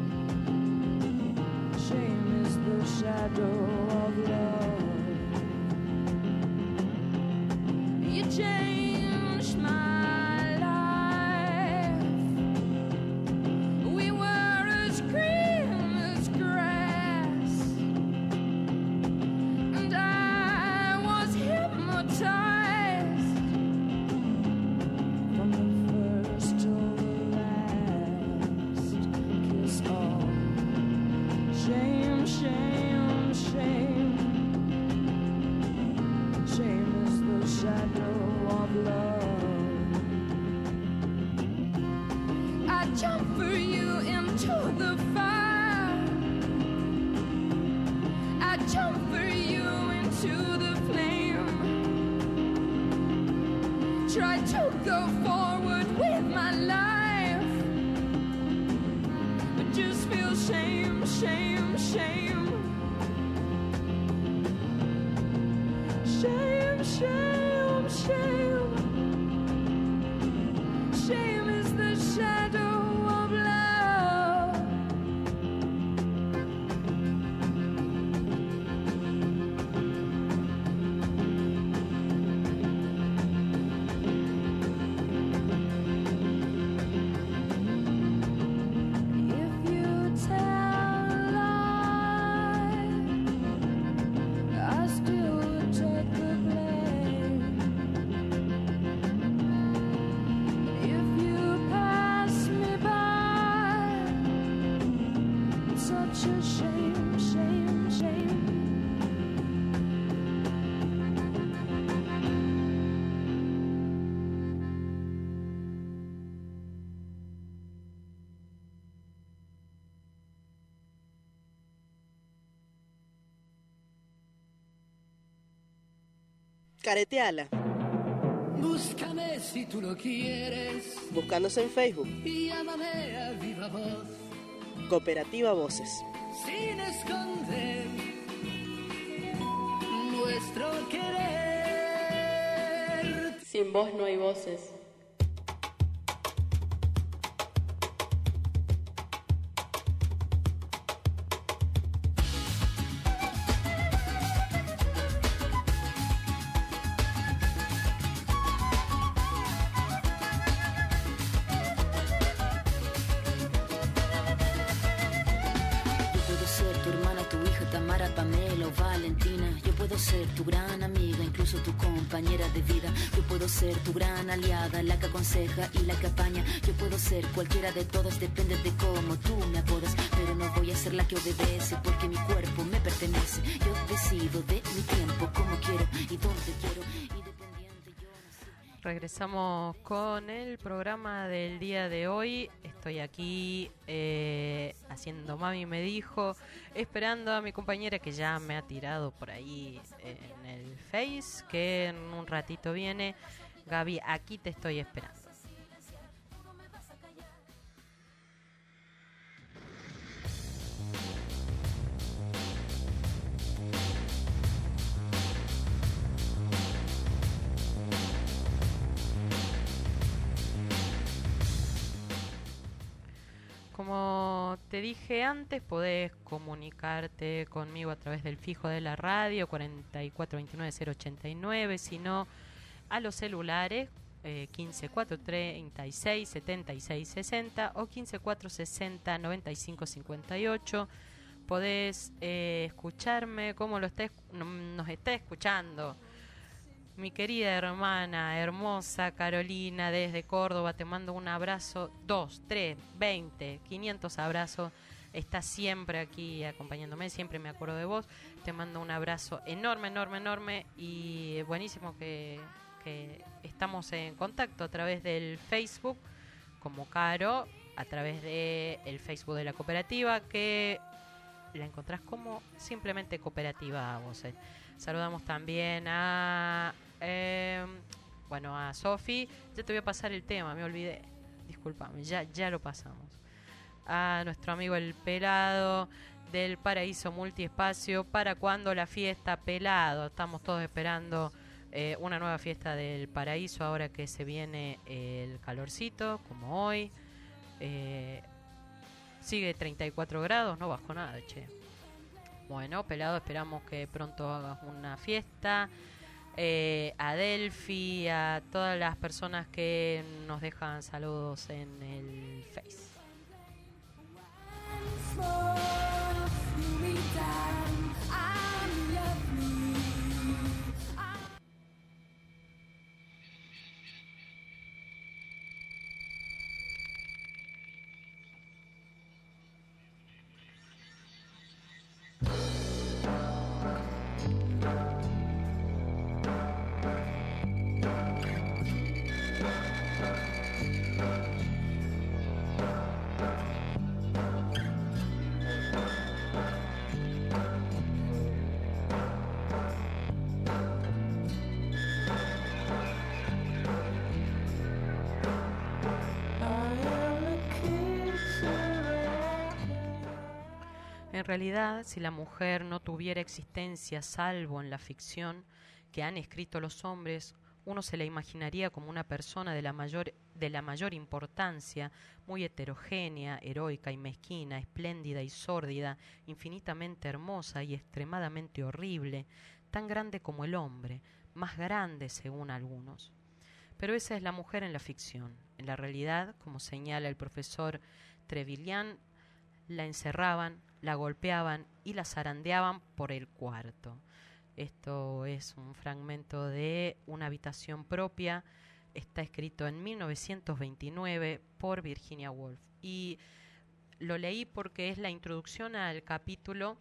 Shame is the shadow of love. You changed my life. We were as green as grass, and I was hypnotized from the first till the last kiss of shame, shame, shame. Shame is the shadow of love. I jump for you into the fire. I jump for you into the flame. Try to go forward with my life, but just feel shame, shame, shame. Shame, shame, shame. Shame is the shadow of love. If you tell a lie, I still would take the blame. If you pass me by, it's such a shame, shame, shame. Careteala. Búscame si tú lo quieres. Búscanos en Facebook. Y llámame a viva voz. Cooperativa Voces. Sin esconder nuestro querer. Sin voz no hay voces. Yo puedo ser tu hermana, tu hija, Tamara, Pamela o Valentina. Yo puedo ser tu gran amiga, incluso tu compañera de vida. Yo puedo ser tu gran aliada, la que aconseja y la que apaña. Yo puedo ser cualquiera de todas, depende de cómo tú me apodas. Pero no voy a ser la que obedece, porque mi cuerpo me pertenece. Yo decido de mi tiempo, como quiero y dónde quiero. Regresamos con el programa del día de hoy. Estoy aquí haciendo Mami me dijo, esperando a mi compañera que ya me ha tirado por ahí en el Face, que en un ratito viene. Gaby, aquí te estoy esperando. Como te dije antes, podés comunicarte conmigo a través del fijo de la radio 4429-089, si no a los celulares 15436 7660 o 15460 9558. Podés escucharme como nos está escuchando mi querida hermana hermosa Carolina desde Córdoba. Te mando un abrazo, 2, 3, 20, 500 abrazos. Está siempre aquí acompañándome, siempre me acuerdo de vos. Te mando un abrazo enorme, enorme, enorme. Y buenísimo que estamos en contacto a través del Facebook como Caro, a través del Facebook de la cooperativa, que la encontrás como simplemente Cooperativa Voces. Saludamos también a Sofi. Ya te voy a pasar el tema, me olvidé, discúlpame, ya lo pasamos. A nuestro amigo el Pelado del Paraíso Multiespacio. ¿Para cuándo la fiesta, Pelado? Estamos todos esperando una nueva fiesta del Paraíso ahora que se viene el calorcito, como hoy. Sigue 34 grados, no bajó nada, che. Bueno, Pelado, esperamos que pronto hagas una fiesta. A Delphi, a todas las personas que nos dejan saludos en el Face. En realidad, si la mujer no tuviera existencia salvo en la ficción que han escrito los hombres, uno se la imaginaría como una persona de la mayor importancia, muy heterogénea, heroica y mezquina, espléndida y sórdida, infinitamente hermosa y extremadamente horrible, tan grande como el hombre, más grande según algunos. Pero esa es la mujer en la ficción. En la realidad, como señala el profesor Trevillain, la encerraban, la golpeaban y la zarandeaban por el cuarto. Esto es un fragmento de Una habitación propia. Está escrito en 1929 por Virginia Woolf. Y lo leí porque es la introducción al capítulo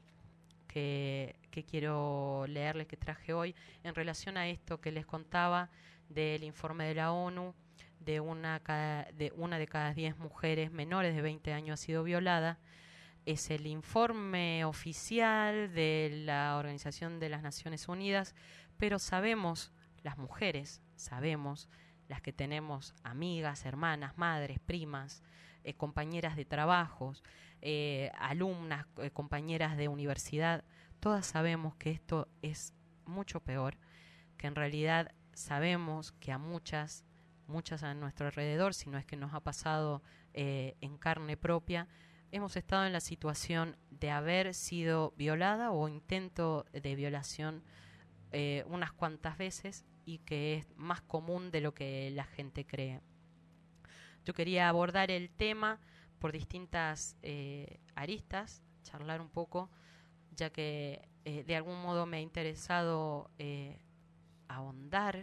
que quiero leerles, que traje hoy, en relación a esto que les contaba del informe de la ONU, de una de cada 10 mujeres menores de 20 años ha sido violada. Es el informe oficial de la Organización de las Naciones Unidas, pero sabemos, las mujeres, sabemos, las que tenemos amigas, hermanas, madres, primas, compañeras de trabajos, alumnas, compañeras de universidad, todas sabemos que esto es mucho peor, que en realidad sabemos que a muchas a nuestro alrededor, si no es que nos ha pasado en carne propia, hemos estado en la situación de haber sido violada o intento de violación unas cuantas veces, y que es más común de lo que la gente cree. Yo quería abordar el tema por distintas aristas, charlar un poco, ya que de algún modo me ha interesado ahondar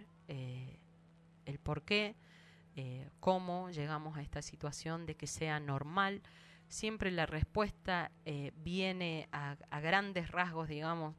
el por qué, cómo llegamos a esta situación de que sea normal. Siempre la respuesta viene a grandes rasgos, digamos,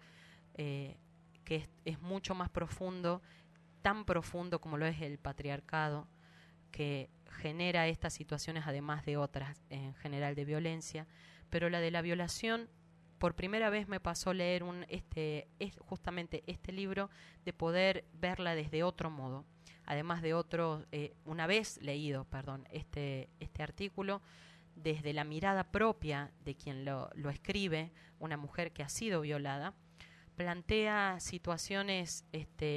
que es mucho más profundo, tan profundo como lo es el patriarcado, que genera estas situaciones, además de otras en general de violencia. Pero la de la violación, por primera vez me pasó leer justamente este libro, de poder verla desde otro modo, además de una vez leído, este artículo, desde la mirada propia de quien lo escribe, una mujer que ha sido violada, plantea situaciones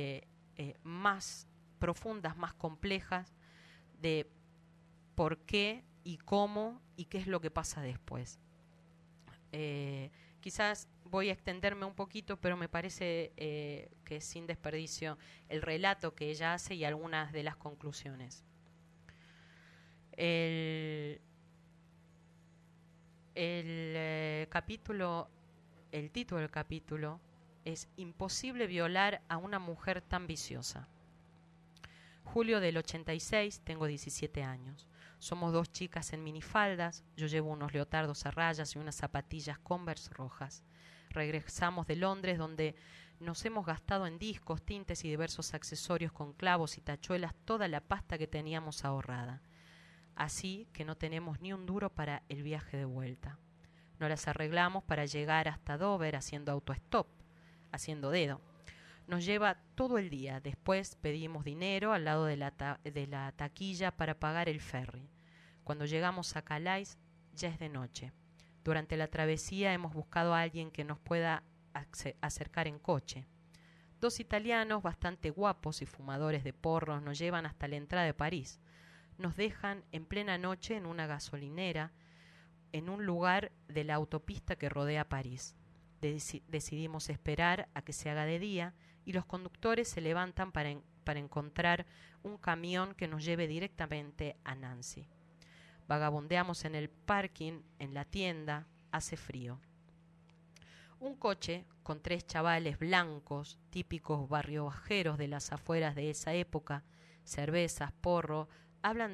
más profundas, más complejas, de por qué y cómo y qué es lo que pasa después. quizás voy a extenderme un poquito, pero me parece que es sin desperdicio el relato que ella hace y algunas de las conclusiones. El título del capítulo es Imposible violar a una mujer tan viciosa. Julio del 86, tengo 17 años. Somos dos chicas en minifaldas, yo llevo unos leotardos a rayas y unas zapatillas Converse rojas. Regresamos de Londres, donde nos hemos gastado en discos, tintes y diversos accesorios con clavos y tachuelas toda la pasta que teníamos ahorrada. Así que no tenemos ni un duro para el viaje de vuelta. Nos las arreglamos para llegar hasta Dover haciendo autostop, haciendo dedo. Nos lleva todo el día. Después pedimos dinero al lado de la taquilla para pagar el ferry. Cuando llegamos a Calais ya es de noche. Durante la travesía hemos buscado a alguien que nos pueda acercar en coche. Dos italianos bastante guapos y fumadores de porros nos llevan hasta la entrada de París. Nos dejan en plena noche en una gasolinera en un lugar de la autopista que rodea París. Decidimos esperar a que se haga de día y los conductores se levantan para encontrar un camión que nos lleve directamente a Nancy. Vagabundeamos en el parking, en la tienda, hace frío. Un coche con 3 chavales blancos, típicos barriobajeros de las afueras de esa época, cervezas, porro, hablan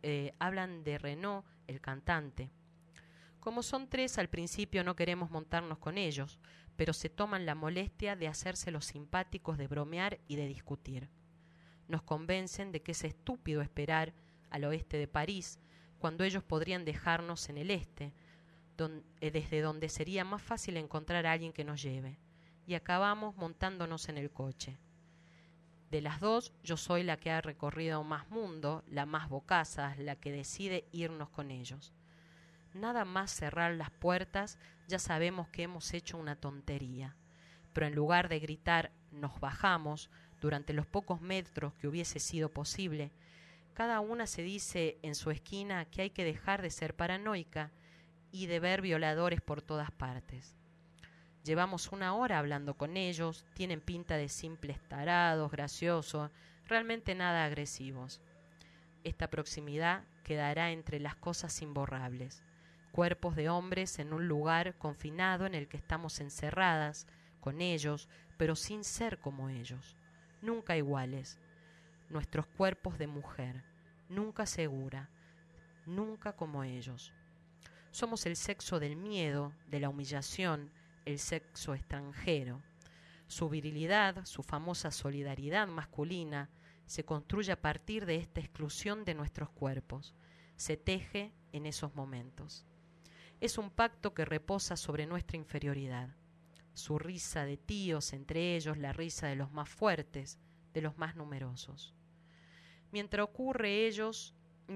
de Renaud, el cantante. Como son 3, al principio no queremos montarnos con ellos, pero se toman la molestia de hacerse los simpáticos, de bromear y de discutir. Nos convencen de que es estúpido esperar al oeste de París, cuando ellos podrían dejarnos en el este, desde donde sería más fácil encontrar a alguien que nos lleve, y acabamos montándonos en el coche. De las dos, yo soy la que ha recorrido más mundo, la más bocaza, la que decide irnos con ellos. Nada más cerrar las puertas, ya sabemos que hemos hecho una tontería, pero en lugar de gritar «nos bajamos», durante los pocos metros que hubiese sido posible, cada una se dice en su esquina que hay que dejar de ser paranoica y de ver violadores por todas partes. Llevamos 1 hora hablando con ellos, tienen pinta de simples tarados, graciosos, realmente nada agresivos. Esta proximidad quedará entre las cosas imborrables. Cuerpos de hombres en un lugar confinado en el que estamos encerradas, con ellos, pero sin ser como ellos, nunca iguales. Nuestros cuerpos de mujer, nunca segura, nunca como ellos. Somos el sexo del miedo, de la humillación, el sexo extranjero. Su virilidad, su famosa solidaridad masculina, se construye a partir de esta exclusión de nuestros cuerpos. Se teje en esos momentos. Es un pacto que reposa sobre nuestra inferioridad. Su risa de tíos, entre ellos la risa de los más fuertes, de los más numerosos. Mientras ocurre, ellos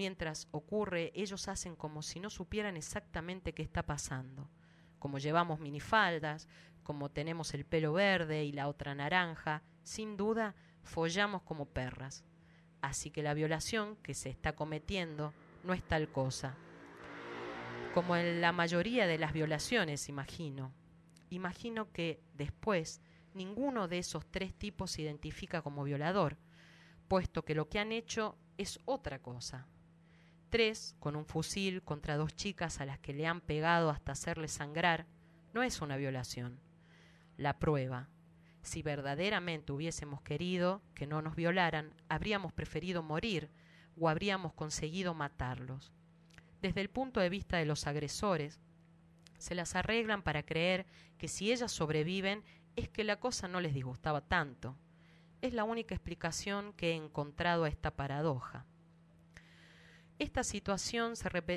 hacen como si no supieran exactamente qué está pasando. Como llevamos minifaldas, como tenemos el pelo verde y la otra naranja, sin duda follamos como perras. Así que la violación que se está cometiendo no es tal cosa. Como en la mayoría de las violaciones, imagino. Imagino que después ninguno de esos 3 tipos se identifica como violador, puesto que lo que han hecho es otra cosa. 3 con un fusil contra 2 chicas a las que le han pegado hasta hacerles sangrar no es una violación. La prueba. Si verdaderamente hubiésemos querido que no nos violaran, habríamos preferido morir o habríamos conseguido matarlos. Desde el punto de vista de los agresores, se las arreglan para creer que si ellas sobreviven es que la cosa no les disgustaba tanto. Es la única explicación que he encontrado a esta paradoja. Esta situación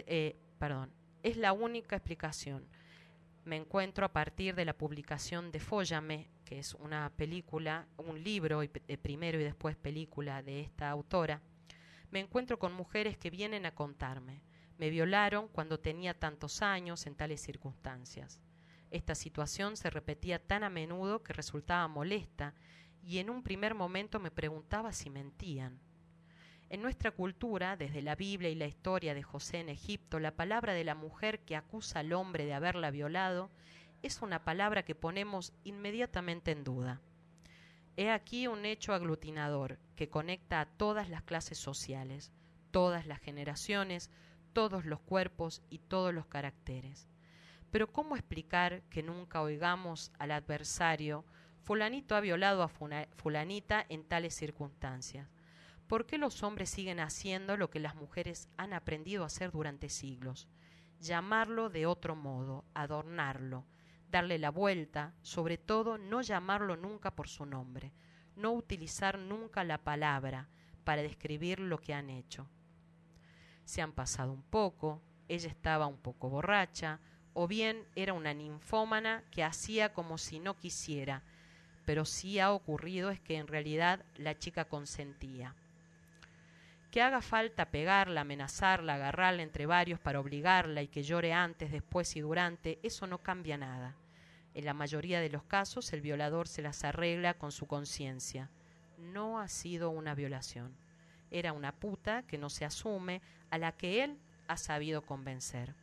es la única explicación. Me encuentro a partir de la publicación de Fóllame, que es una película, un libro, primero y después película de esta autora. Me encuentro con mujeres que vienen a contarme. Me violaron cuando tenía tantos años en tales circunstancias. Esta situación se repetía tan a menudo que resultaba molesta y en un primer momento me preguntaba si mentían. En nuestra cultura, desde la Biblia y la historia de José en Egipto, la palabra de la mujer que acusa al hombre de haberla violado es una palabra que ponemos inmediatamente en duda. He aquí un hecho aglutinador que conecta a todas las clases sociales, todas las generaciones, todos los cuerpos y todos los caracteres. Pero ¿cómo explicar que nunca oigamos al adversario: fulanito ha violado a fulanita en tales circunstancias? ¿Por qué los hombres siguen haciendo lo que las mujeres han aprendido a hacer durante siglos? Llamarlo de otro modo, adornarlo, darle la vuelta, sobre todo no llamarlo nunca por su nombre, no utilizar nunca la palabra para describir lo que han hecho. Se han pasado un poco, ella estaba un poco borracha, o bien era una ninfómana que hacía como si no quisiera, pero sí ha ocurrido es que en realidad la chica consentía. Que haga falta pegarla, amenazarla, agarrarla entre varios para obligarla y que llore antes, después y durante, eso no cambia nada. En la mayoría de los casos el violador se las arregla con su conciencia. No ha sido una violación. Era una puta que no se asume, a la que él ha sabido convencer.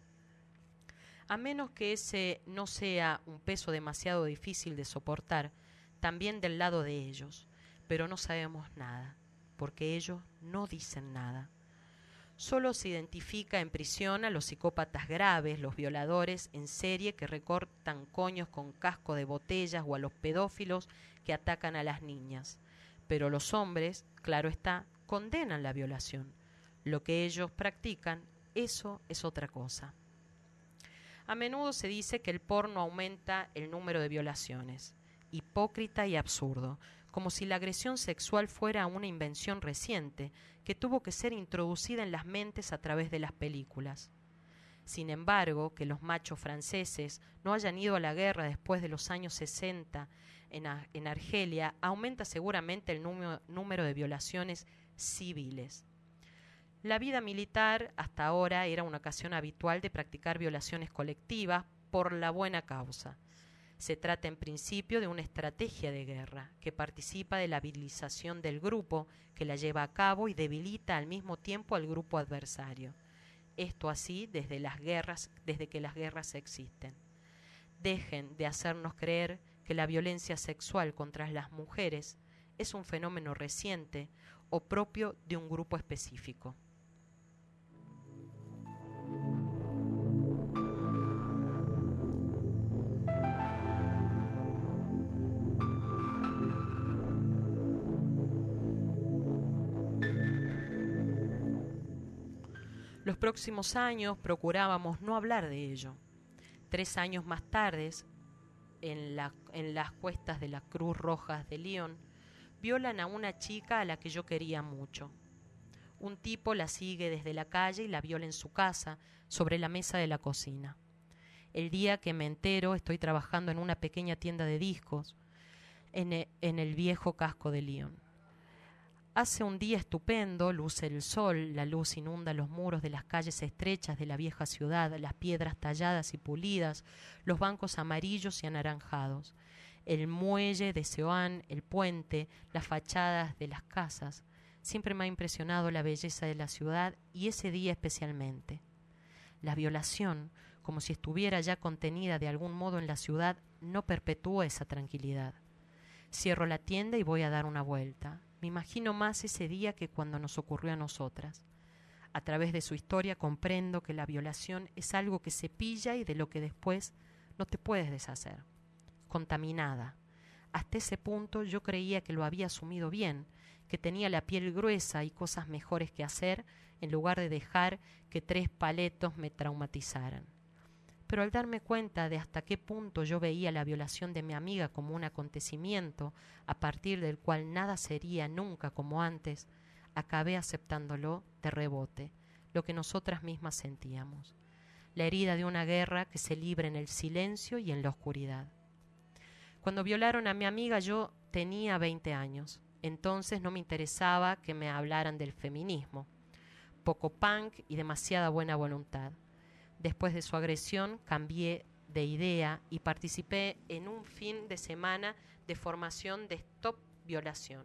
A menos que ese no sea un peso demasiado difícil de soportar, también del lado de ellos, pero no sabemos nada, porque ellos no dicen nada. Solo se identifica en prisión a los psicópatas graves, los violadores en serie que recortan coños con casco de botellas o a los pedófilos que atacan a las niñas. Pero los hombres, claro está, condenan la violación. Lo que ellos practican, eso es otra cosa. A menudo se dice que el porno aumenta el número de violaciones. Hipócrita y absurdo, como si la agresión sexual fuera una invención reciente que tuvo que ser introducida en las mentes a través de las películas. Sin embargo, que los machos franceses no hayan ido a la guerra después de los años 60 en Argelia aumenta seguramente el número de violaciones civiles. La vida militar hasta ahora era una ocasión habitual de practicar violaciones colectivas por la buena causa. Se trata en principio de una estrategia de guerra que participa de la habilización del grupo que la lleva a cabo y debilita al mismo tiempo al grupo adversario. Esto así desde que las guerras existen. Dejen de hacernos creer que la violencia sexual contra las mujeres es un fenómeno reciente o propio de un grupo específico. Los próximos años procurábamos no hablar de ello. 3 años más tarde, en las cuestas de la Cruz Roja de Lyon, violan a una chica a la que yo quería mucho. Un tipo la sigue desde la calle y la viola en su casa, sobre la mesa de la cocina. El día que me entero, estoy trabajando en una pequeña tienda de discos en el viejo casco de Lyon. Hace un día estupendo, luce el sol, la luz inunda los muros de las calles estrechas de la vieja ciudad, las piedras talladas y pulidas, los bancos amarillos y anaranjados, el muelle de Seoane, el puente, las fachadas de las casas. Siempre me ha impresionado la belleza de la ciudad y ese día especialmente. La violación, como si estuviera ya contenida de algún modo en la ciudad, no perpetúa esa tranquilidad. Cierro la tienda y voy a dar una vuelta. Me imagino más ese día que cuando nos ocurrió a nosotras. A través de su historia comprendo que la violación es algo que se pilla y de lo que después no te puedes deshacer. Contaminada. Hasta ese punto yo creía que lo había asumido bien, que tenía la piel gruesa y cosas mejores que hacer en lugar de dejar que 3 paletos me traumatizaran. Pero al darme cuenta de hasta qué punto yo veía la violación de mi amiga como un acontecimiento a partir del cual nada sería nunca como antes, acabé aceptándolo de rebote, lo que nosotras mismas sentíamos. La herida de una guerra que se libra en el silencio y en la oscuridad. Cuando violaron a mi amiga yo tenía 20 años. Entonces no me interesaba que me hablaran del feminismo. Poco punk y demasiada buena voluntad. Después de su agresión cambié de idea y participé en un fin de semana de formación de Stop Violación.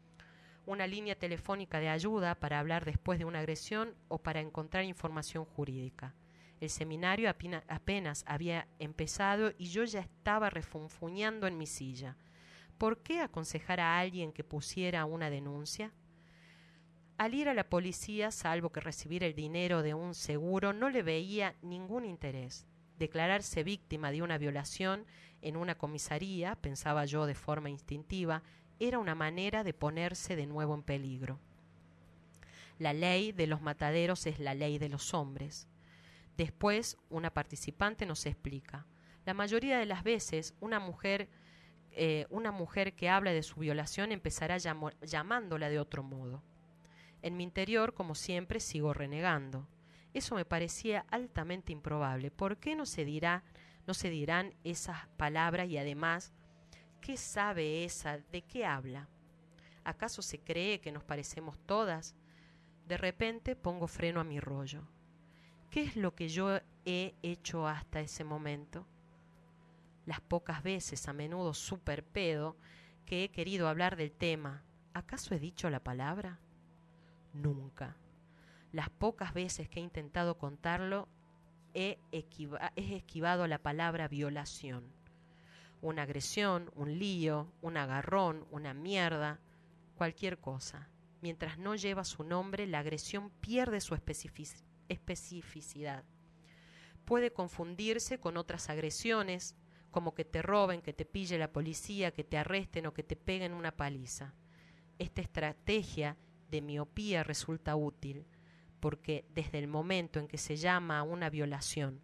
Una línea telefónica de ayuda para hablar después de una agresión o para encontrar información jurídica. El seminario apenas había empezado y yo ya estaba refunfuñando en mi silla. ¿Por qué aconsejar a alguien que pusiera una denuncia? Al ir a la policía, salvo que recibir el dinero de un seguro, no le veía ningún interés. Declararse víctima de una violación en una comisaría, pensaba yo de forma instintiva, era una manera de ponerse de nuevo en peligro. La ley de los mataderos es la ley de los hombres. Después, una participante nos explica. La mayoría de las veces, una mujer que habla de su violación empezará llamándola de otro modo. En mi interior, como siempre, sigo renegando. Eso me parecía altamente improbable. ¿Por qué no se dirán esas palabras y además, qué sabe esa? ¿De qué habla? ¿Acaso se cree que nos parecemos todas? De repente pongo freno a mi rollo. ¿Qué es lo que yo he hecho hasta ese momento? Las pocas veces, a menudo súper pedo, que he querido hablar del tema, ¿acaso he dicho la palabra? Nunca. Las pocas veces que he intentado contarlo, he esquivado la palabra violación. Una agresión, un lío, un agarrón, una mierda, cualquier cosa. Mientras no lleva su nombre, la agresión pierde su especificidad. Puede confundirse con otras agresiones, como que te roben, que te pille la policía, que te arresten o que te peguen una paliza. Esta estrategia de miopía resulta útil, porque desde el momento en que se llama a una violación,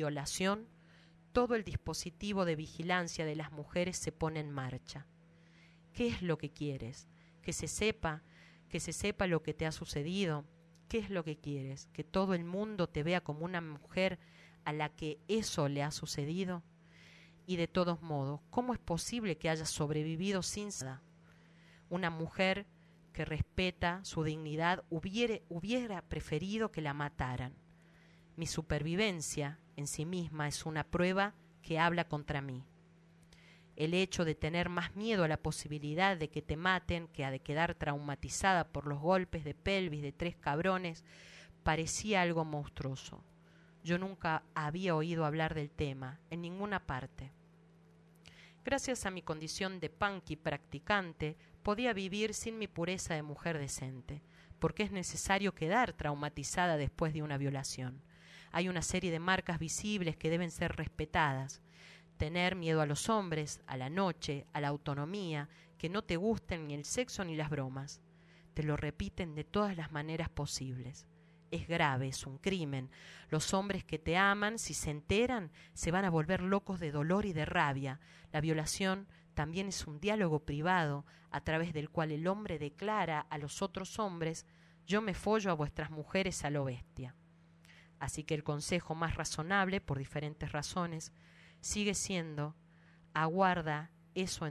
todo el dispositivo de vigilancia de las mujeres se pone en marcha. ¿Qué es lo que quieres? ¿Que se sepa lo que te ha sucedido? ¿Qué es lo que quieres? ¿Que todo el mundo te vea como una mujer a la que eso le ha sucedido? Y de todos modos, ¿cómo es posible que hayas sobrevivido sin nada? Una mujer que respeta su dignidad hubiera preferido que la mataran. Mi supervivencia en sí misma es una prueba que habla contra mí. El hecho de tener más miedo a la posibilidad de que te maten que a de quedar traumatizada por los golpes de pelvis de 3 cabrones parecía algo monstruoso. Yo nunca había oído hablar del tema, en ninguna parte. Gracias a mi condición de punky practicante, podía vivir sin mi pureza de mujer decente, porque es necesario quedar traumatizada después de una violación. Hay una serie de marcas visibles que deben ser respetadas. Tener miedo a los hombres, a la noche, a la autonomía, que no te gusten ni el sexo ni las bromas. Te lo repiten de todas las maneras posibles. Es grave, es un crimen. Los hombres que te aman, si se enteran, se van a volver locos de dolor y de rabia. La violación también es un diálogo privado a través del cual el hombre declara a los otros hombres: yo me follo a vuestras mujeres a lo bestia. Así que el consejo más razonable, por diferentes razones, sigue siendo: guarda eso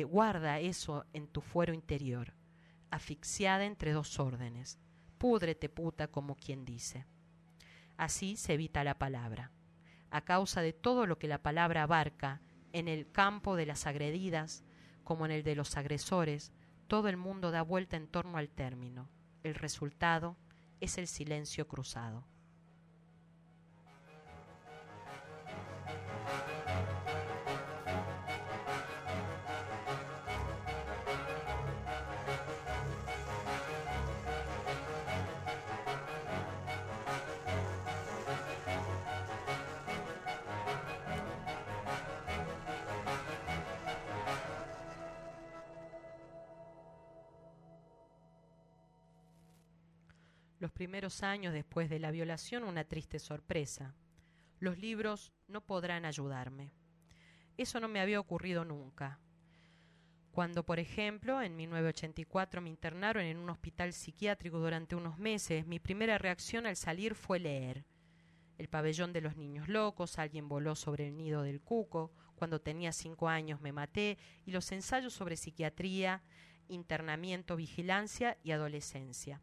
en tu fuero interior, asfixiada entre 2 órdenes. Púdrete, puta, como quien dice. Así se evita la palabra. A causa de todo lo que la palabra abarca, en el campo de las agredidas, como en el de los agresores, todo el mundo da vuelta en torno al término. El resultado es el silencio cruzado. Los primeros años después de la violación, una triste sorpresa. Los libros no podrán ayudarme. Eso no me había ocurrido nunca. Cuando, por ejemplo, en 1984 me internaron en un hospital psiquiátrico durante unos meses, mi primera reacción al salir fue leer. El pabellón de los niños locos, Alguien voló sobre el nido del cuco, Cuando tenía 5 años me maté, y los ensayos sobre psiquiatría, internamiento, vigilancia y adolescencia.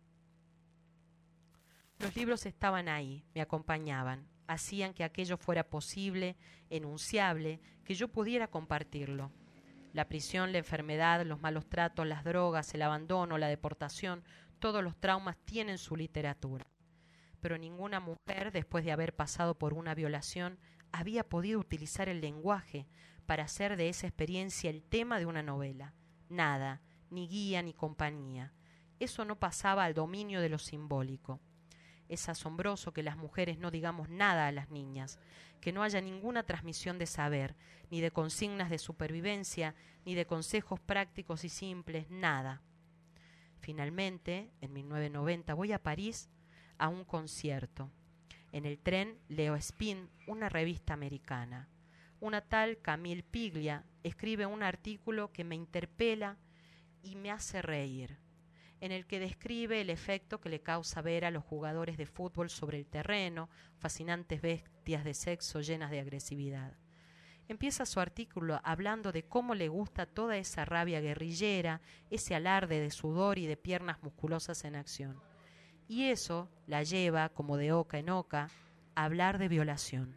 Los libros estaban ahí, me acompañaban, hacían que aquello fuera posible, enunciable, que yo pudiera compartirlo. La prisión, la enfermedad, los malos tratos, las drogas, el abandono, la deportación, todos los traumas tienen su literatura. pero ninguna mujer, después de haber pasado por una violación, había podido utilizar el lenguaje para hacer de esa experiencia el tema de una novela. Nada, ni guía ni compañía. Eso no pasaba al dominio de lo simbólico. Es asombroso que las mujeres no digamos nada a las niñas, que no haya ninguna transmisión de saber, ni de consignas de supervivencia, ni de consejos prácticos y simples, nada. Finalmente, en 1990, voy a París a un concierto. En el tren leo Spin, una revista americana. Una tal Camille Piglia escribe un artículo que me interpela y me hace reír, en el que describe el efecto que le causa ver a los jugadores de fútbol sobre el terreno, fascinantes bestias de sexo llenas de agresividad. Empieza su artículo hablando de cómo le gusta toda esa rabia guerrillera, ese alarde de sudor y de piernas musculosas en acción. Y eso la lleva, como de oca en oca, a hablar de violación.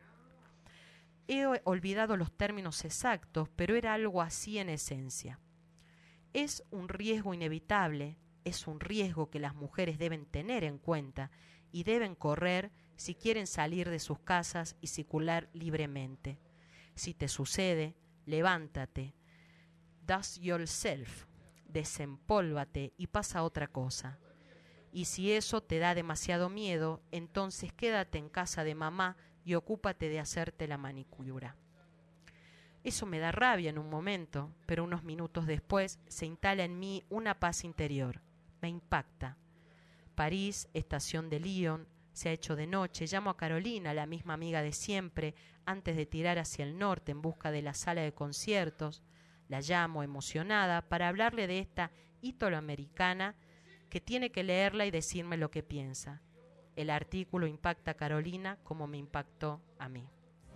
He olvidado los términos exactos, pero era algo así en esencia. Es un riesgo inevitable, es un riesgo que las mujeres deben tener en cuenta y deben correr si quieren salir de sus casas y circular libremente. Si te sucede, levántate, dust yourself, desempólvate y pasa a otra cosa. Y si eso te da demasiado miedo, entonces quédate en casa de mamá y ocúpate de hacerte la manicura. Eso me da rabia en un momento, pero unos minutos después se instala en mí una paz interior. Me impacta. París, estación de Lyon, se ha hecho de noche. Llamo a Carolina, la misma amiga de siempre, antes de tirar hacia el norte en busca de la sala de conciertos. La llamo emocionada para hablarle de esta ítalo-americana que tiene que leerla y decirme lo que piensa. El artículo impacta a Carolina como me impactó a mí.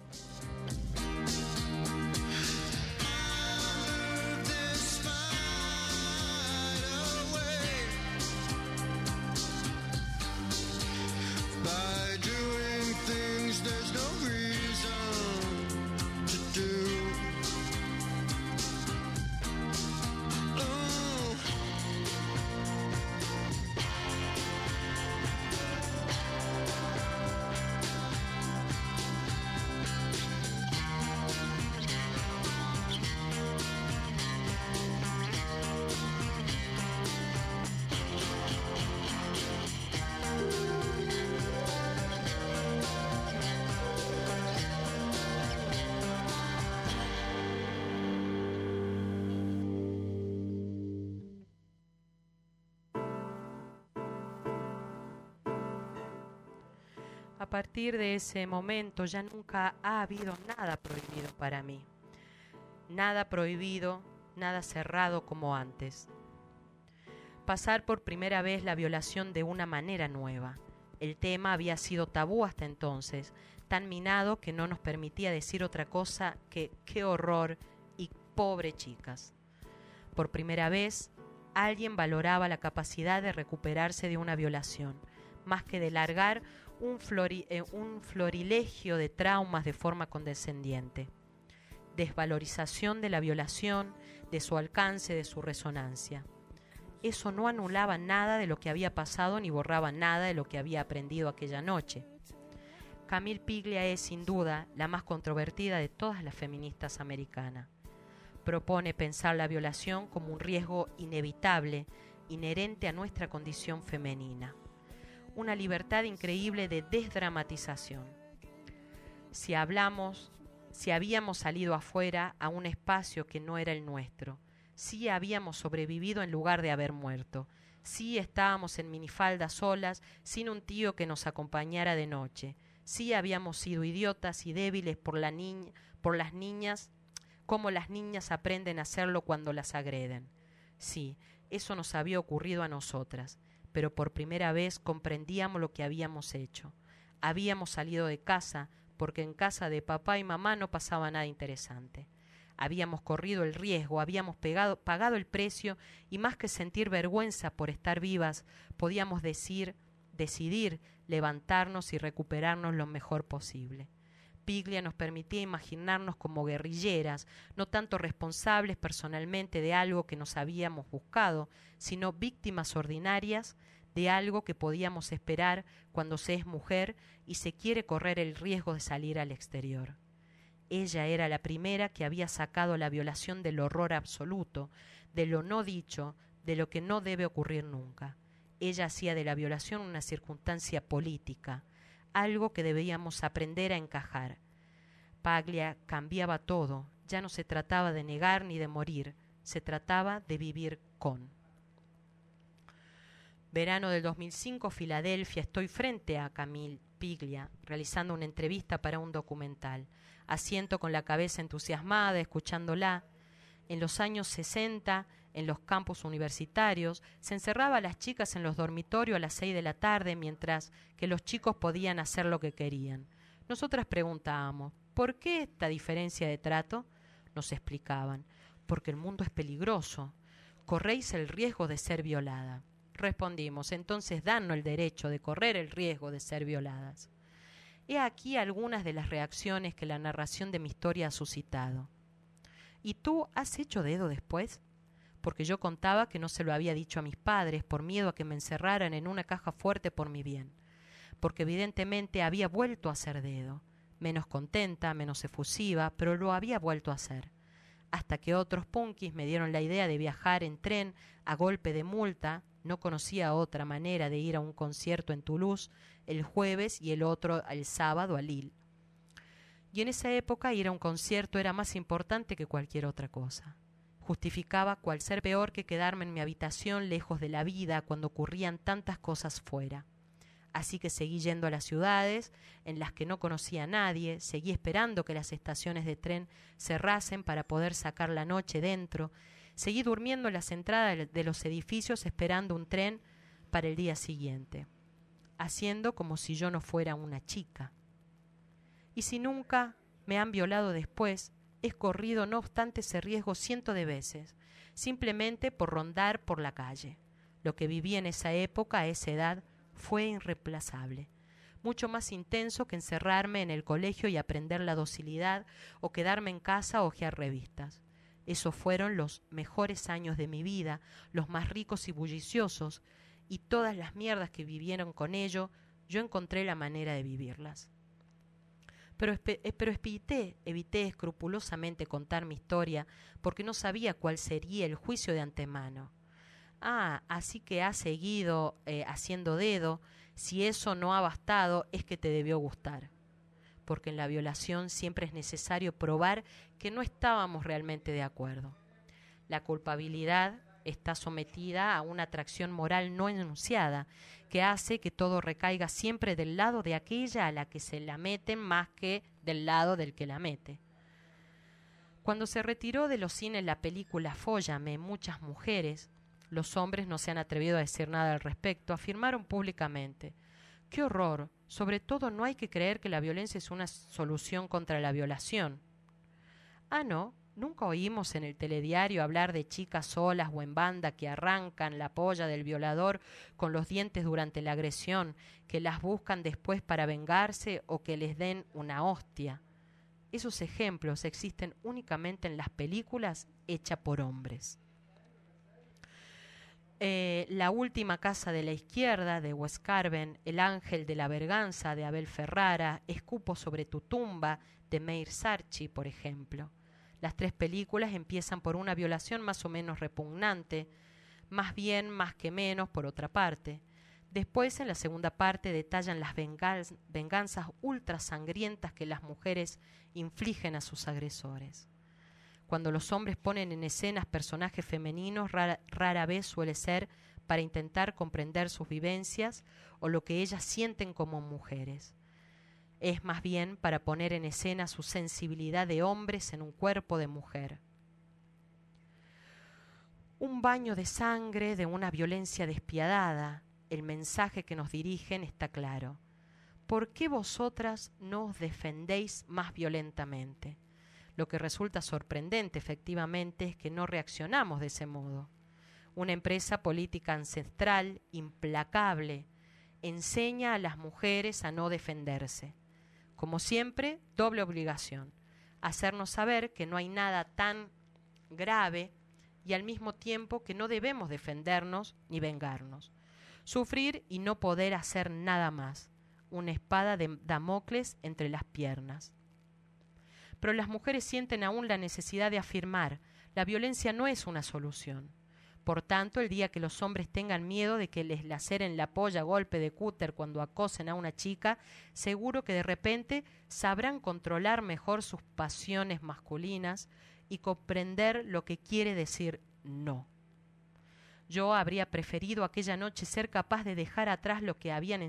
A partir de ese momento ya nunca ha habido nada prohibido para mí. Nada prohibido, nada cerrado como antes. Pasar por primera vez la violación de una manera nueva. El tema había sido tabú hasta entonces, tan minado que no nos permitía decir otra cosa que qué horror y pobre chicas. Por primera vez, alguien valoraba la capacidad de recuperarse de una violación, más que de largar un florilegio de traumas de forma condescendiente. Desvalorización de la violación, de su alcance, de su resonancia. Eso no anulaba nada de lo que había pasado ni borraba nada de lo que había aprendido aquella noche. Camille Piglia es, sin duda, la más controvertida de todas las feministas americanas. Propone pensar la violación como un riesgo inevitable, inherente a nuestra condición femenina. Una libertad increíble de desdramatización. Si habíamos salido afuera a un espacio que no era el nuestro, si habíamos sobrevivido en lugar de haber muerto, si estábamos en minifaldas solas, sin un tío que nos acompañara de noche, si habíamos sido idiotas y débiles por las niñas, como las niñas aprenden a hacerlo cuando las agreden. Sí, eso nos había ocurrido a nosotras, pero por primera vez comprendíamos lo que habíamos hecho. Habíamos salido de casa porque en casa de papá y mamá no pasaba nada interesante. Habíamos corrido el riesgo, habíamos pagado el precio y más que sentir vergüenza por estar vivas, podíamos decidir levantarnos y recuperarnos lo mejor posible. Piglia nos permitía imaginarnos como guerrilleras, no tanto responsables personalmente de algo que nos habíamos buscado, sino víctimas ordinarias de algo que podíamos esperar cuando se es mujer y se quiere correr el riesgo de salir al exterior. Ella era la primera que había sacado la violación del horror absoluto, de lo no dicho, de lo que no debe ocurrir nunca. Ella hacía de la violación una circunstancia política, algo que debíamos aprender a encajar. Paglia cambiaba todo, ya no se trataba de negar ni de morir, se trataba de vivir con. Verano del 2005, Filadelfia, estoy frente a Camille Paglia, realizando una entrevista para un documental. Asiento con la cabeza entusiasmada, escuchándola. En los años 60, en los campus universitarios, se encerraba a las chicas en los dormitorios a las 6 de la tarde, mientras que los chicos podían hacer lo que querían. Nosotras preguntábamos, ¿por qué esta diferencia de trato? Nos explicaban, porque el mundo es peligroso. Corréis el riesgo de ser violada. Respondimos, entonces danos el derecho de correr el riesgo de ser violadas. He aquí algunas de las reacciones que la narración de mi historia ha suscitado. ¿Y tú has hecho dedo después? Porque yo contaba que no se lo había dicho a mis padres por miedo a que me encerraran en una caja fuerte por mi bien. Porque evidentemente había vuelto a hacer dedo. Menos contenta, menos efusiva, pero lo había vuelto a hacer. Hasta que otros punkis me dieron la idea de viajar en tren a golpe de multa. No conocía otra manera de ir a un concierto en Toulouse el jueves y el otro el sábado a Lille. Y en esa época ir a un concierto era más importante que cualquier otra cosa. Justificaba cual ser peor que quedarme en mi habitación lejos de la vida cuando ocurrían tantas cosas fuera. Así que seguí yendo a las ciudades en las que no conocía a nadie, seguí esperando que las estaciones de tren cerrasen para poder sacar la noche dentro, seguí durmiendo en las entradas de los edificios esperando un tren para el día siguiente, haciendo como si yo no fuera una chica. Y si nunca me han violado después, he corrido no obstante ese riesgo cientos de veces, simplemente por rondar por la calle. Lo que viví en esa época, a esa edad, fue irreemplazable, mucho más intenso que encerrarme en el colegio y aprender la docilidad o quedarme en casa a hojear revistas. Esos fueron los mejores años de mi vida, los más ricos y bulliciosos, y todas las mierdas que vivieron con ello, yo encontré la manera de vivirlas. Pero evité escrupulosamente contar mi historia porque no sabía cuál sería el juicio de antemano. Ah, así que has seguido haciendo dedo. Si eso no ha bastado, es que te debió gustar. Porque en la violación siempre es necesario probar que no estábamos realmente de acuerdo. La culpabilidad está sometida a una atracción moral no enunciada, que hace que todo recaiga siempre del lado de aquella a la que se la meten más que del lado del que la mete. Cuando se retiró de los cines la película Fóllame, muchas mujeres, los hombres no se han atrevido a decir nada al respecto, afirmaron públicamente: ¡qué horror! Sobre todo no hay que creer que la violencia es una solución contra la violación. Ah, ¿no? ¿Nunca oímos en el telediario hablar de chicas solas o en banda que arrancan la polla del violador con los dientes durante la agresión, que las buscan después para vengarse o que les den una hostia? Esos ejemplos existen únicamente en las películas hechas por hombres. La última casa de la izquierda, de Wes Craven, El ángel de la venganza, de Abel Ferrara, Escupo sobre tu tumba, de Meir Sarchi, por ejemplo. Las tres películas empiezan por una violación más o menos repugnante, más bien más que menos por otra parte. Después, en la segunda parte, detallan las venganzas ultra sangrientas que las mujeres infligen a sus agresores. Cuando los hombres ponen en escenas personajes femeninos, rara vez suele ser para intentar comprender sus vivencias o lo que ellas sienten como mujeres. Es más bien para poner en escena su sensibilidad de hombres en un cuerpo de mujer. Un baño de sangre, de una violencia despiadada. El mensaje que nos dirigen está claro. ¿Por qué vosotras no os defendéis más violentamente? Lo que resulta sorprendente, efectivamente, es que no reaccionamos de ese modo. Una empresa política ancestral, implacable, enseña a las mujeres a no defenderse. Como siempre, doble obligación: hacernos saber que no hay nada tan grave y al mismo tiempo que no debemos defendernos ni vengarnos. Sufrir y no poder hacer nada más. Una espada de Damocles entre las piernas. Pero las mujeres sienten aún la necesidad de afirmar: la violencia no es una solución. Por tanto, el día que los hombres tengan miedo de que les laceren la polla a golpe de cúter cuando acosen a una chica, seguro que de repente sabrán controlar mejor sus pasiones masculinas y comprender lo que quiere decir no. Yo habría preferido aquella noche ser capaz de dejar atrás lo que habían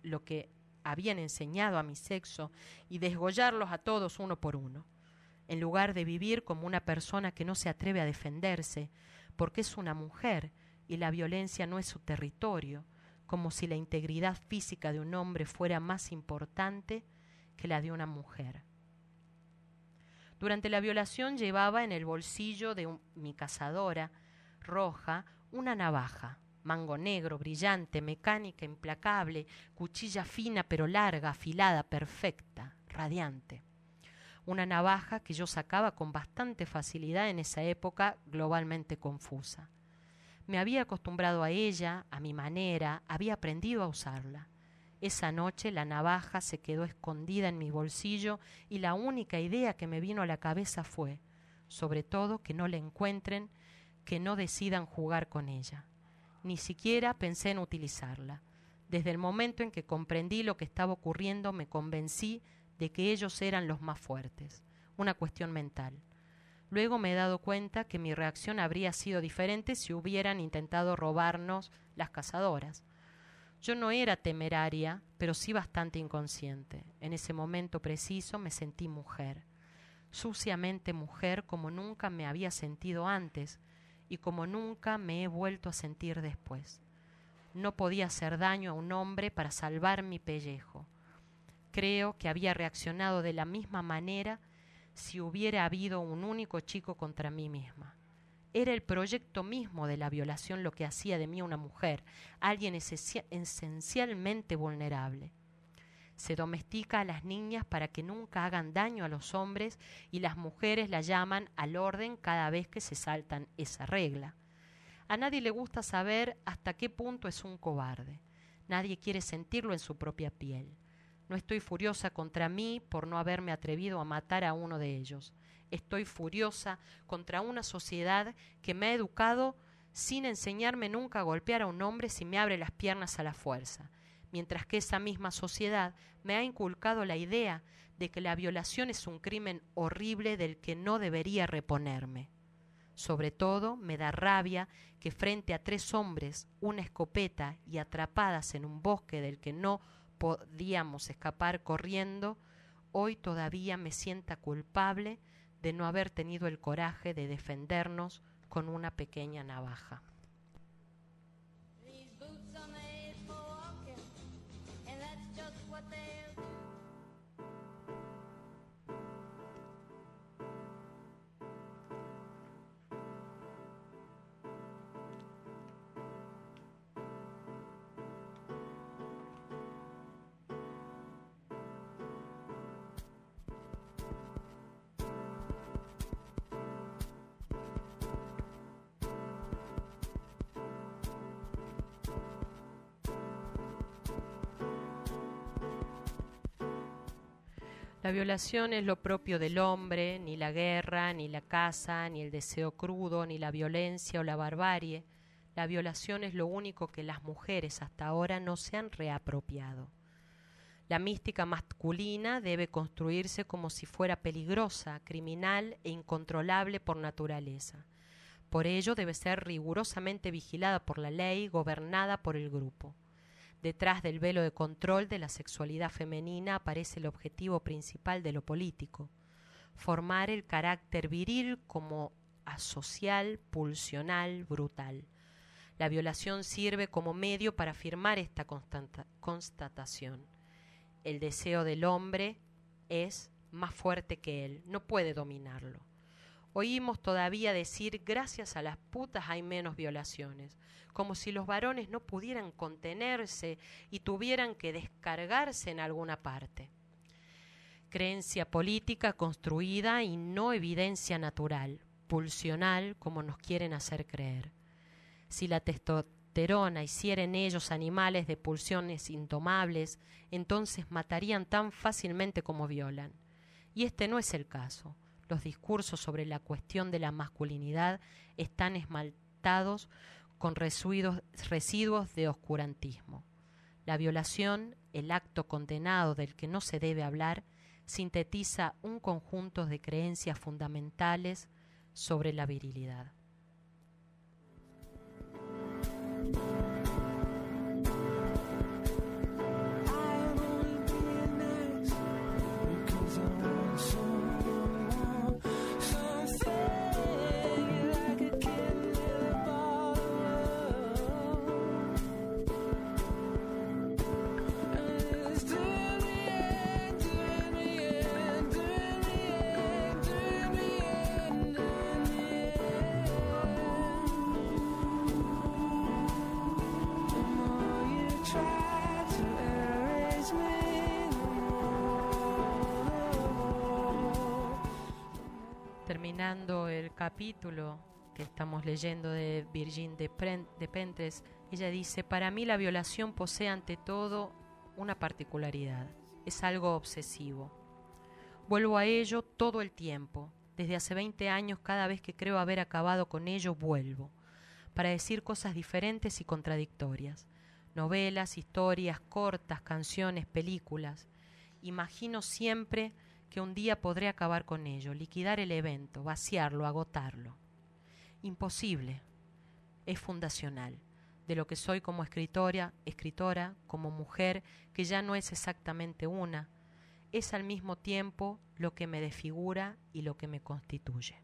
enseñado a mi sexo y desgollarlos a todos uno por uno, en lugar de vivir como una persona que no se atreve a defenderse, porque es una mujer y la violencia no es su territorio, como si la integridad física de un hombre fuera más importante que la de una mujer. Durante la violación llevaba en el bolsillo de mi cazadora roja una navaja, mango negro, brillante, mecánica, implacable, cuchilla fina pero larga, afilada, perfecta, radiante. Una navaja que yo sacaba con bastante facilidad en esa época globalmente confusa. Me había acostumbrado a ella, a mi manera, había aprendido a usarla. Esa noche la navaja se quedó escondida en mi bolsillo y la única idea que me vino a la cabeza fue, sobre todo, que no la encuentren, que no decidan jugar con ella. Ni siquiera pensé en utilizarla. Desde el momento en que comprendí lo que estaba ocurriendo, me convencí de que ellos eran los más fuertes, una cuestión mental. Luego me he dado cuenta que mi reacción habría sido diferente si hubieran intentado robarnos las cazadoras. Yo no era temeraria, pero sí bastante inconsciente. En ese momento preciso me sentí mujer, suciamente mujer como nunca me había sentido antes y como nunca me he vuelto a sentir después. No podía hacer daño a un hombre para salvar mi pellejo. Creo que había reaccionado de la misma manera si hubiera habido un único chico contra mí misma. Era el proyecto mismo de la violación lo que hacía de mí una mujer, alguien esencialmente vulnerable. Se domestica a las niñas para que nunca hagan daño a los hombres y las mujeres la llaman al orden cada vez que se saltan esa regla. A nadie le gusta saber hasta qué punto es un cobarde. Nadie quiere sentirlo en su propia piel. No estoy furiosa contra mí por no haberme atrevido a matar a uno de ellos. Estoy furiosa contra una sociedad que me ha educado sin enseñarme nunca a golpear a un hombre si me abre las piernas a la fuerza, mientras que esa misma sociedad me ha inculcado la idea de que la violación es un crimen horrible del que no debería reponerme. Sobre todo me da rabia que frente a 3 hombres, una escopeta y atrapadas en un bosque del que no podíamos escapar corriendo, hoy todavía me sienta culpable de no haber tenido el coraje de defendernos con una pequeña navaja. La violación es lo propio del hombre, ni la guerra, ni la caza, ni el deseo crudo, ni la violencia o la barbarie. La violación es lo único que las mujeres hasta ahora no se han reapropiado. La mística masculina debe construirse como si fuera peligrosa, criminal e incontrolable por naturaleza. Por ello debe ser rigurosamente vigilada por la ley, gobernada por el grupo. Detrás del velo de control de la sexualidad femenina aparece el objetivo principal de lo político: formar el carácter viril como asocial, pulsional, brutal. La violación sirve como medio para afirmar esta constatación. El deseo del hombre es más fuerte que él, no puede dominarlo. Oímos todavía decir: gracias a las putas hay menos violaciones, como si los varones no pudieran contenerse y tuvieran que descargarse en alguna parte. Creencia política construida y no evidencia natural, pulsional como nos quieren hacer creer. Si la testosterona hiciera en ellos animales de pulsiones indomables, entonces matarían tan fácilmente como violan. Y este no es el caso. Los discursos sobre la cuestión de la masculinidad están esmaltados con residuos de oscurantismo. La violación, el acto condenado del que no se debe hablar, sintetiza un conjunto de creencias fundamentales sobre la virilidad. Terminando el capítulo que estamos leyendo de Virginie Despentes, ella dice: para mí la violación posee ante todo una particularidad, es algo obsesivo. Vuelvo a ello todo el tiempo, desde hace 20 años cada vez que creo haber acabado con ello vuelvo, para decir cosas diferentes y contradictorias, novelas, historias, cortas, canciones, películas. Imagino siempre que un día podré acabar con ello, liquidar el evento, vaciarlo, agotarlo. Imposible. Es fundacional. De lo que soy como escritora, como mujer, que ya no es exactamente una, es al mismo tiempo lo que me desfigura y lo que me constituye.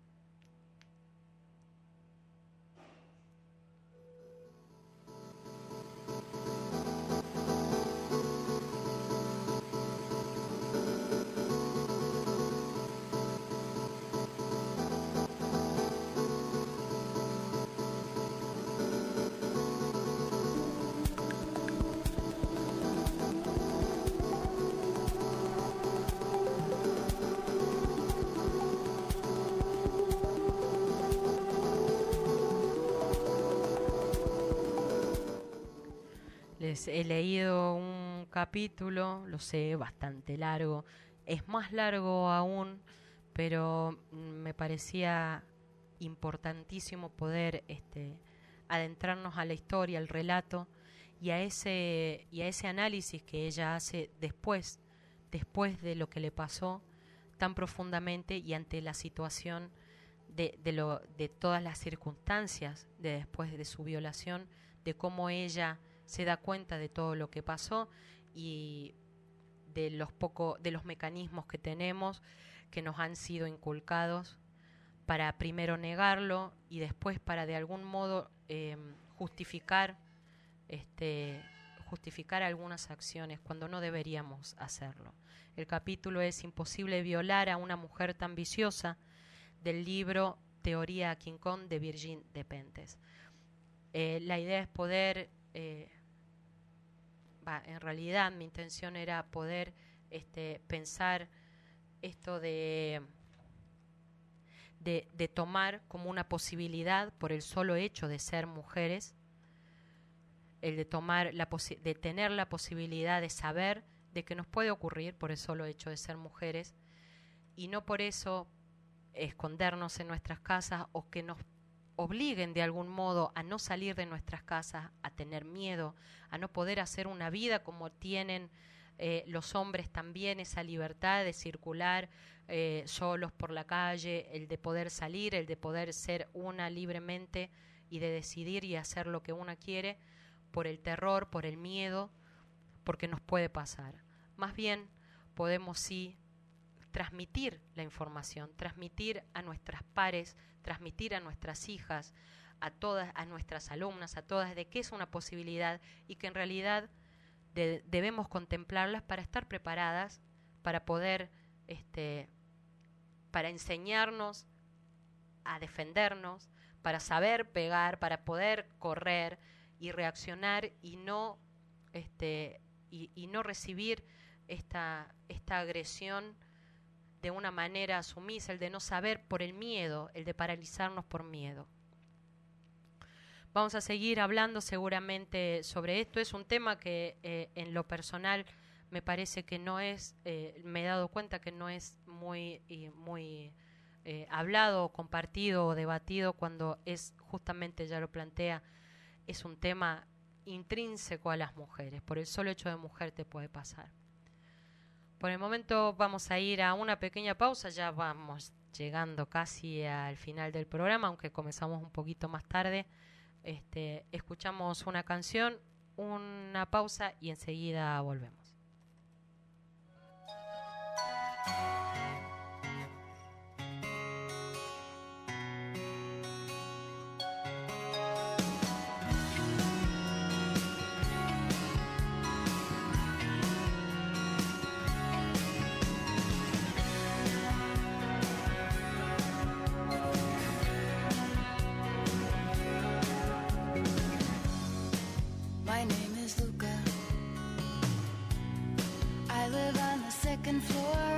He leído un capítulo, lo sé, bastante largo, es más largo aún, pero me parecía importantísimo poder adentrarnos a la historia, al relato y a ese análisis que ella hace después de lo que le pasó tan profundamente y ante la situación de todas las circunstancias de después de su violación, de cómo ella se da cuenta de todo lo que pasó y de los mecanismos que tenemos que nos han sido inculcados para primero negarlo y después para de algún modo justificar algunas acciones cuando no deberíamos hacerlo. El capítulo es Imposible violar a una mujer tan viciosa, del libro Teoría a King Kong de Virginie Despentes. La idea es poder en realidad mi intención era poder pensar esto de tomar como una posibilidad por el solo hecho de ser mujeres, el de tener la posibilidad de saber de que nos puede ocurrir por el solo hecho de ser mujeres y no por eso escondernos en nuestras casas o que nos obliguen de algún modo a no salir de nuestras casas, a tener miedo, a no poder hacer una vida como tienen los hombres también, esa libertad de circular solos por la calle, el de poder salir, el de poder ser una libremente y de decidir y hacer lo que una quiere por el terror, por el miedo, porque nos puede pasar. Más bien podemos sí transmitir la información, transmitir a nuestras pares, transmitir a nuestras hijas, a todas, a nuestras alumnas, a todas, de que es una posibilidad y que en realidad debemos contemplarlas para estar preparadas, para poder, para enseñarnos a defendernos, para saber pegar, para poder correr y reaccionar y no recibir esta agresión de una manera sumisa, el de no saber por el miedo, el de paralizarnos por miedo. Vamos a seguir hablando seguramente sobre esto. Es un tema que en lo personal me parece que no es, me he dado cuenta que no es muy hablado, compartido o debatido, cuando es justamente, ya lo plantea, es un tema intrínseco a las mujeres. Por el solo hecho de mujer te puede pasar. Por el momento vamos a ir a una pequeña pausa, ya vamos llegando casi al final del programa, aunque comenzamos un poquito más tarde. Escuchamos una canción, una pausa y enseguida volvemos. My name is Luca. I live on the second floor.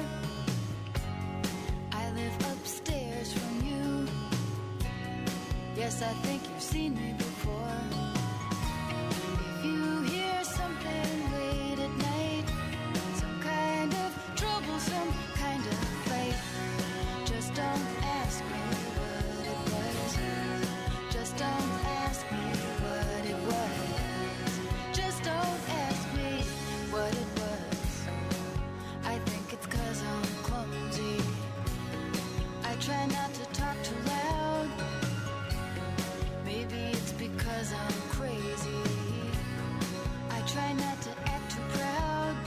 I live upstairs from you. Yes, I think you've seen me before. If you hear something late at night, some kind of trouble, some kind of fight, just don't ask me what it was. Just don't ask me what it was. Just don't ask me what it was. I think it's 'cause I'm clumsy. I try not to talk too loud. Maybe it's because I'm crazy. I try not to act too proud.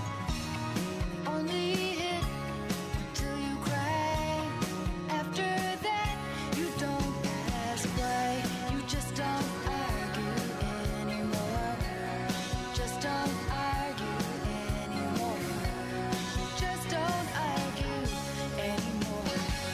Only hit till you cry. After that, you don't ask why. You just don't argue anymore. Just don't argue anymore. Just don't argue anymore.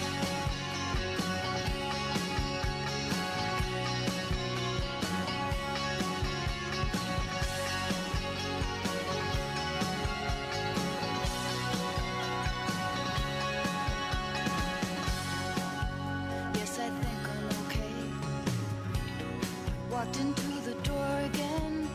Yes, I think I'm okay. Walked into the door again.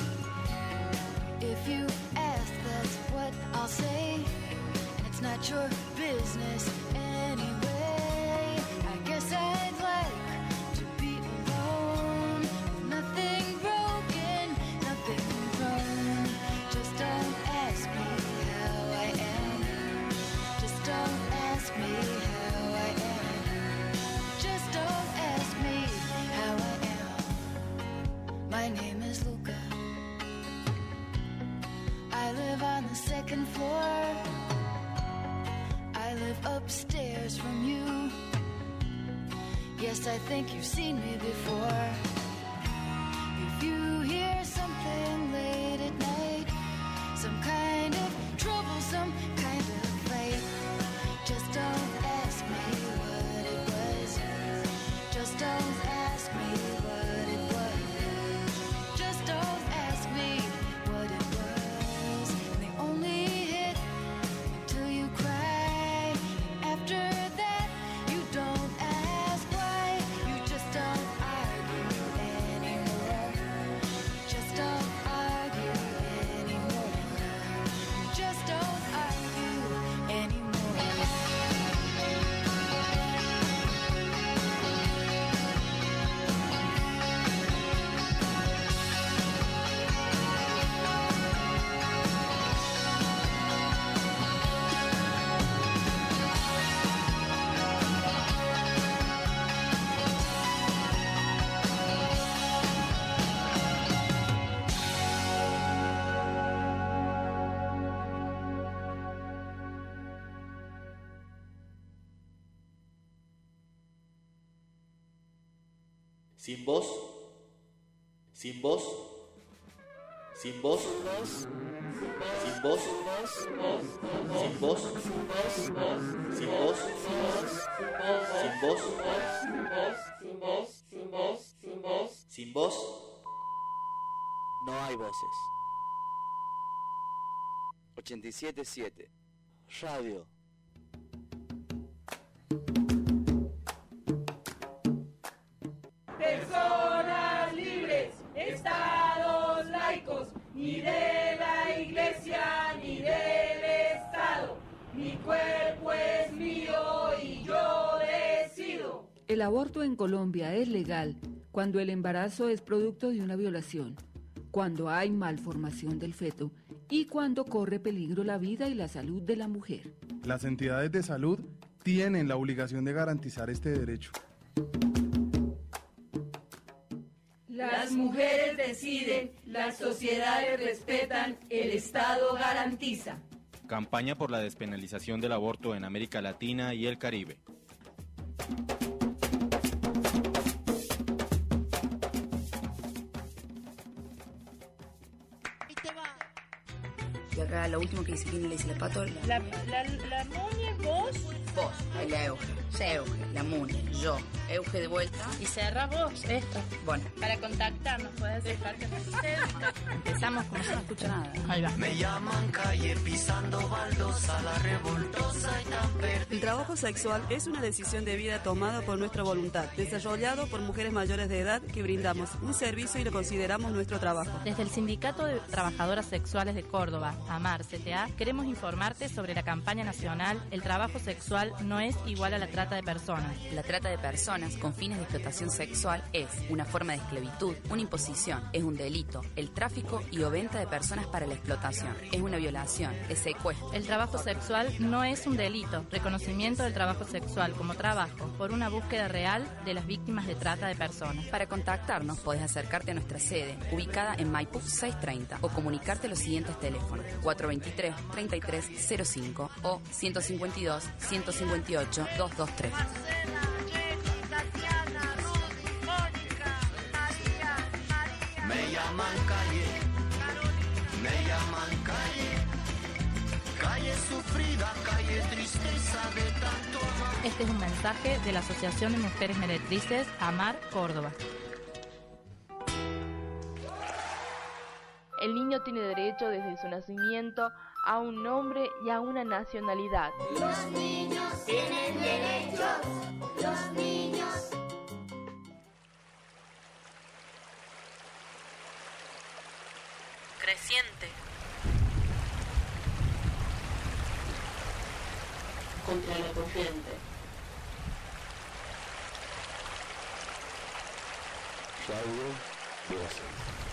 If you ask, that's what I'll say. And it's not your business anyway. I guess I'd like to be alone. Nothing broken, nothing wrong. Just don't ask me how I am. Just don't ask me how I am. Just don't ask me how I am. My name is Luca. I live on the second floor. I live upstairs from you. Yes, I think you've seen me before. If you hear something late at night, some kind of trouble, some kind of fight, just don't ask me what it was. Just don't ask me what it was. Just don't ask me what it was. They only hit till you cry. After that, you don't ask why. You just don't argue anymore. Just don't argue anymore. Just don't argue anymore. Sin voz, sin voz, sin voz, sin voz, sin voz, sin voz, sin voz, sin voz, no hay voces. 87.7 Radio. Persona ni de la iglesia, ni del Estado. Mi cuerpo es mío y yo decido. El aborto en Colombia es legal cuando el embarazo es producto de una violación, cuando hay malformación del feto y cuando corre peligro la vida y la salud de la mujer. Las entidades de salud tienen la obligación de garantizar este derecho. Las mujeres deciden, las sociedades respetan, el Estado garantiza. Campaña por la despenalización del aborto en América Latina y el Caribe. Y acá lo último que dice, ¿quién le dice el pato? La Muni, vos. Vos, ahí la Euge, Euge, la Muni, yo, Euge de vuelta. Y cerra vos esto. Bueno. Para contactarnos, puedes dejar que nos empezamos como si no escucha nada. Ahí va. Me llaman calle pisando baldosa, la revoltosa y tan perdida. El trabajo sexual es una decisión de vida tomada por nuestra voluntad, desarrollado por mujeres mayores de edad que brindamos un servicio y lo consideramos nuestro trabajo. Desde el Sindicato de Trabajadoras Sexuales de Córdoba, AMAR CTA, queremos informarte sobre la campaña nacional El trabajo sexual no es igual a la trata de personas. La trata de personas con fines de explotación sexual es una forma de esclavitud, una imposición, es un delito, el tráfico y o venta de personas para la explotación, es una violación, es secuestro. El trabajo sexual no es un delito, reconocimiento del trabajo sexual como trabajo por una búsqueda real de las víctimas de trata de personas. Para contactarnos podés acercarte a nuestra sede, ubicada en Maipú 630, o comunicarte a los siguientes teléfonos: 423-3305 o 152-158-223. Me llaman calle, me llaman calle, calle sufrida, calle tristeza de tanto amor. Este es un mensaje de la Asociación de Mujeres Meretrices AMAR Córdoba. El niño tiene derecho desde su nacimiento a un nombre y a una nacionalidad. Los niños tienen derechos, los niños. Creciente. Contra la corriente. Radio 12.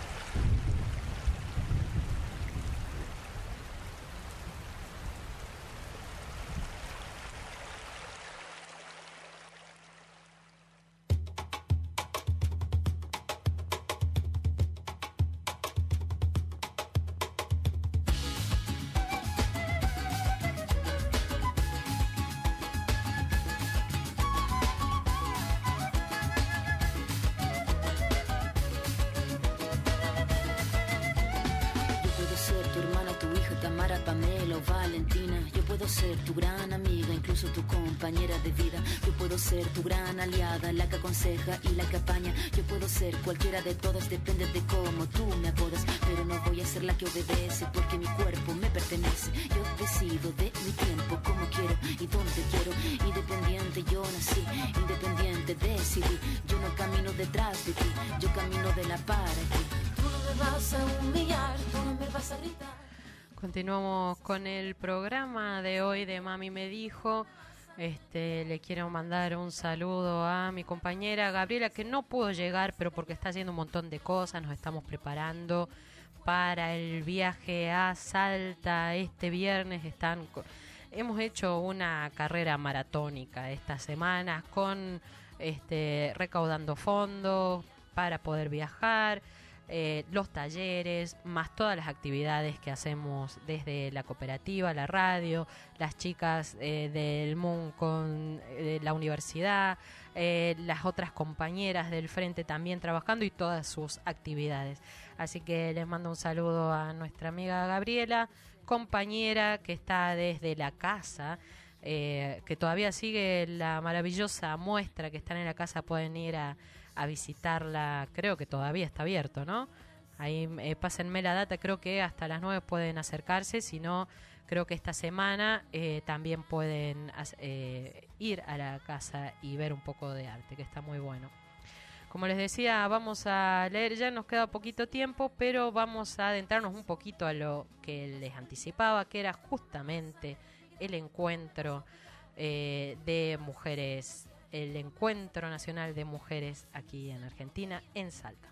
Tu gran amiga, incluso tu compañera de vida. Yo puedo ser tu gran aliada, la que aconseja y la que apaña. Yo puedo ser cualquiera de todas, depende de cómo tú me apodas. Pero no voy a ser la que obedece, porque mi cuerpo me pertenece. Yo decido de mi tiempo, como quiero y donde quiero. Independiente yo nací, independiente decidí. Yo no camino detrás de ti, yo camino de la para ti. Tú no me vas a humillar, tú no me vas a gritar. Continuamos con el programa de hoy de Mami Me Dijo. Le quiero mandar un saludo a mi compañera Gabriela, que no pudo llegar, pero porque está haciendo un montón de cosas. Nos estamos preparando para el viaje a Salta este viernes. Hemos hecho una carrera maratónica esta semana con recaudando fondos para poder viajar. Los talleres, más todas las actividades que hacemos desde la cooperativa, la radio, las chicas del MUN con la universidad, las otras compañeras del frente también trabajando y todas sus actividades. Así que les mando un saludo a nuestra amiga Gabriela, compañera que está desde la casa, que todavía sigue la maravillosa muestra que están en la casa. Pueden ir a visitarla, creo que todavía está abierto, ¿no? Ahí pásenme la data, creo que hasta las 9 pueden acercarse, si no, creo que esta semana también pueden ir a la casa y ver un poco de arte, que está muy bueno. Como les decía, vamos a leer, ya nos queda poquito tiempo, pero vamos a adentrarnos un poquito a lo que les anticipaba, que era justamente el encuentro de mujeres, el Encuentro Nacional de Mujeres aquí en Argentina, en Salta.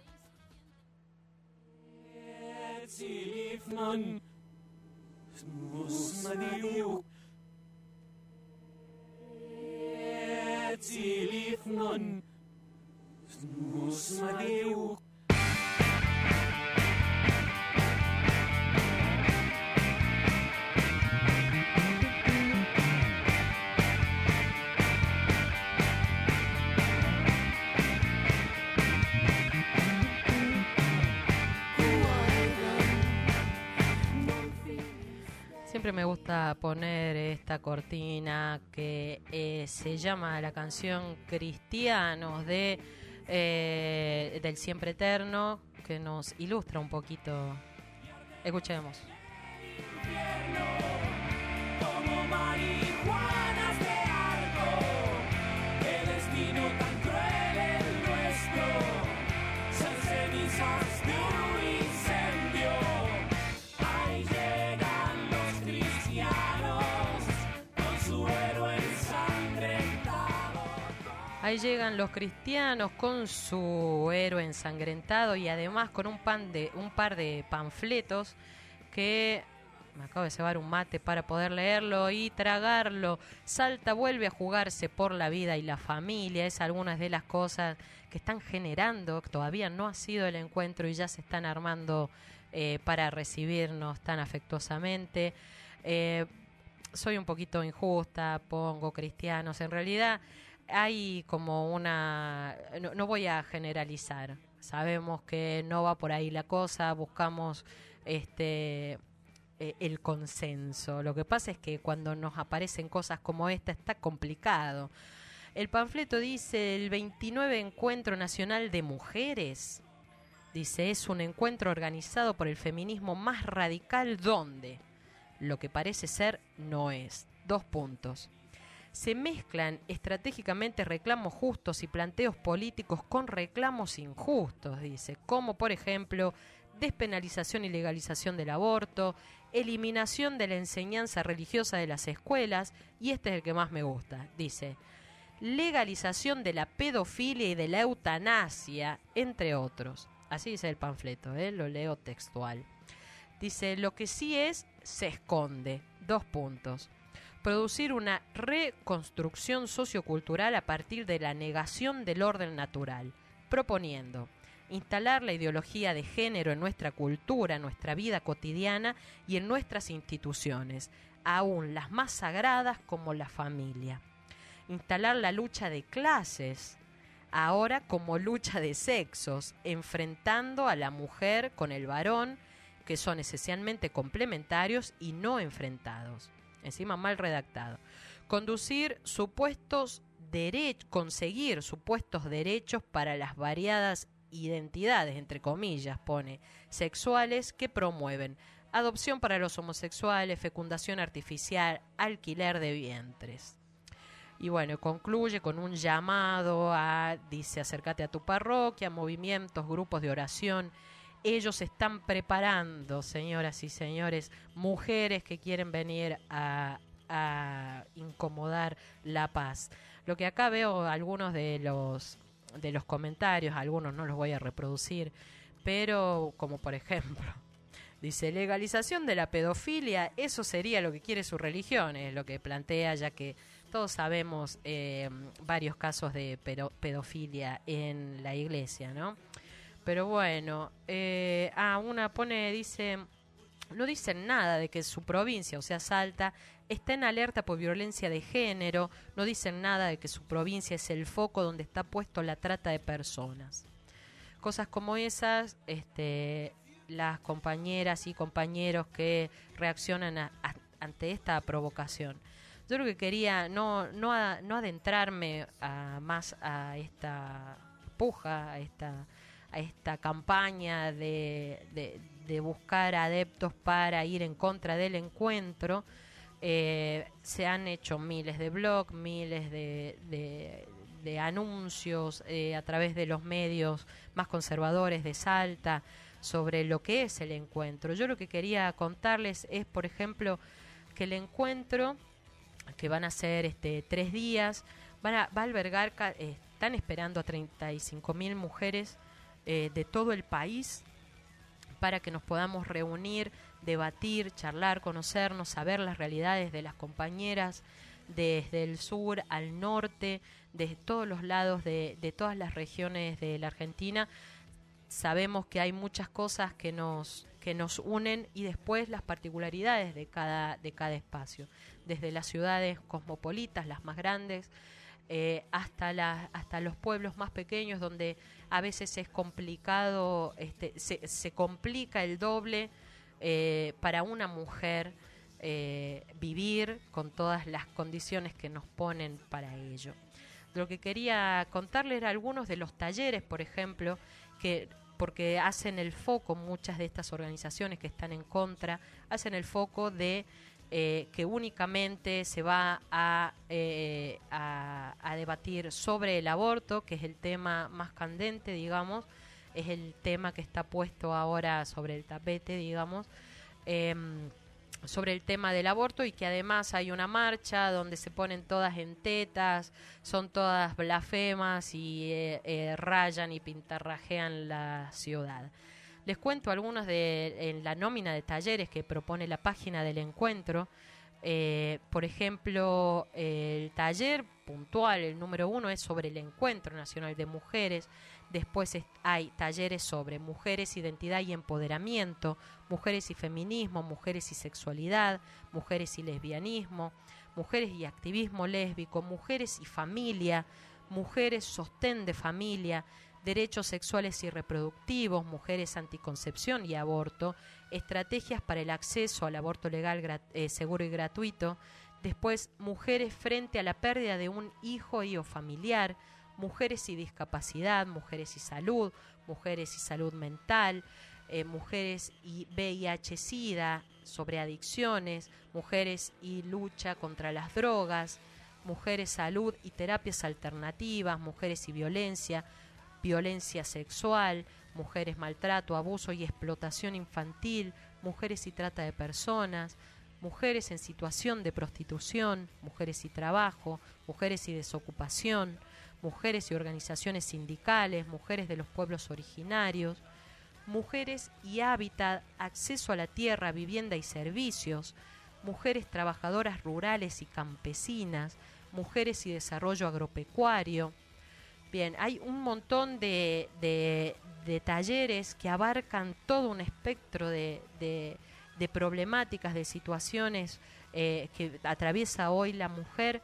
Siempre me gusta poner esta cortina que se llama la canción Cristianos del Siempre Eterno, que nos ilustra un poquito. Escuchemos. Como marihuanas de arco, qué destino tan cruel el nuestro, son cenizas de un incendio. Ahí llegan los cristianos con su héroe ensangrentado. Ahí llegan los cristianos con su héroe ensangrentado y además con un par de panfletos que me acabo de cebar un mate para poder leerlo y tragarlo. Salta vuelve a jugarse por la vida y la familia. Es algunas de las cosas que están generando. Todavía no ha sido el encuentro y ya se están armando para recibirnos tan afectuosamente. Soy un poquito injusta, pongo cristianos. En realidad hay como una... No voy a generalizar. Sabemos que no va por ahí la cosa. Buscamos el consenso. Lo que pasa es que cuando nos aparecen cosas como esta está complicado. El panfleto dice: el 29 Encuentro Nacional de Mujeres, dice, es un encuentro organizado por el feminismo más radical donde lo que parece ser no es. 2 puntos. Se mezclan estratégicamente reclamos justos y planteos políticos con reclamos injustos, dice, como por ejemplo despenalización y legalización del aborto, eliminación de la enseñanza religiosa de las escuelas, y este es el que más me gusta, dice, legalización de la pedofilia y de la eutanasia, entre otros. Así dice el panfleto, lo leo textual. Dice, lo que sí se esconde. 2 puntos. Producir una reconstrucción sociocultural a partir de la negación del orden natural, proponiendo instalar la ideología de género en nuestra cultura, en nuestra vida cotidiana y en nuestras instituciones, aún las más sagradas como la familia. Instalar la lucha de clases, ahora como lucha de sexos, enfrentando a la mujer con el varón, que son esencialmente complementarios y no enfrentados. Encima mal redactado. Conseguir supuestos derechos para las variadas identidades, entre comillas, pone, sexuales que promueven adopción para los homosexuales, fecundación artificial, alquiler de vientres. Y bueno, concluye con un llamado dice, acércate a tu parroquia, movimientos, grupos de oración. Ellos están preparando, señoras y señores, mujeres que quieren venir a incomodar la paz. Lo que acá veo, algunos de los comentarios, algunos no los voy a reproducir, pero como por ejemplo, dice, legalización de la pedofilia, eso sería lo que quiere su religión, es lo que plantea, ya que todos sabemos varios casos de pedofilia en la iglesia, ¿no? Pero bueno, una dice, no dicen nada de que su provincia, o sea Salta, está en alerta por violencia de género, no dicen nada de que su provincia es el foco donde está puesto la trata de personas. Cosas como esas, las compañeras y compañeros que reaccionan ante esta provocación. Yo lo que quería, no adentrarme más a esta puja, a esta campaña de buscar adeptos para ir en contra del encuentro. Se han hecho miles de blogs, miles de de anuncios a través de los medios más conservadores de Salta sobre lo que es el encuentro. Yo lo que quería contarles es, por ejemplo, que el encuentro, que van a ser 3 días, va a albergar, están esperando a 35.000 mujeres de todo el país para que nos podamos reunir, debatir, charlar, conocernos, saber las realidades de las compañeras desde el sur al norte, de todos los lados de todas las regiones de la Argentina. Sabemos que hay muchas cosas que nos unen y después las particularidades de cada espacio, desde las ciudades cosmopolitas, las más grandes, hasta los pueblos más pequeños, donde a veces es complicado, se complica el doble para una mujer vivir con todas las condiciones que nos ponen para ello. Lo que quería contarles era algunos de los talleres, por ejemplo, porque hacen el foco, muchas de estas organizaciones que están en contra, hacen el foco de que únicamente se va a debatir sobre el aborto, que es el tema más candente, digamos, es el tema que está puesto ahora sobre el tapete, digamos, sobre el tema del aborto, y que además hay una marcha donde se ponen todas en tetas, son todas blasfemas y rayan y pintarrajean la ciudad. Les cuento algunos en la nómina de talleres que propone la página del encuentro. Por ejemplo, el taller puntual, el número 1, es sobre el Encuentro Nacional de Mujeres. Después hay talleres sobre mujeres, identidad y empoderamiento, mujeres y feminismo, mujeres y sexualidad, mujeres y lesbianismo, mujeres y activismo lésbico, mujeres y familia, mujeres sostén de familia, derechos sexuales y reproductivos, mujeres, anticoncepción y aborto, estrategias para el acceso al aborto legal, seguro y gratuito. Después, mujeres frente a la pérdida de un hijo y o familiar, mujeres y discapacidad, mujeres y salud mental, mujeres y VIH-Sida, sobre adicciones, mujeres y lucha contra las drogas, mujeres, salud y terapias alternativas, mujeres y violencia sexual, mujeres, maltrato, abuso y explotación infantil, mujeres y trata de personas, mujeres en situación de prostitución, mujeres y trabajo, mujeres y desocupación, mujeres y organizaciones sindicales, mujeres de los pueblos originarios, mujeres y hábitat, acceso a la tierra, vivienda y servicios, mujeres trabajadoras rurales y campesinas, mujeres y desarrollo agropecuario. Bien, hay un montón de talleres que abarcan todo un espectro de problemáticas, de situaciones que atraviesa hoy la mujer,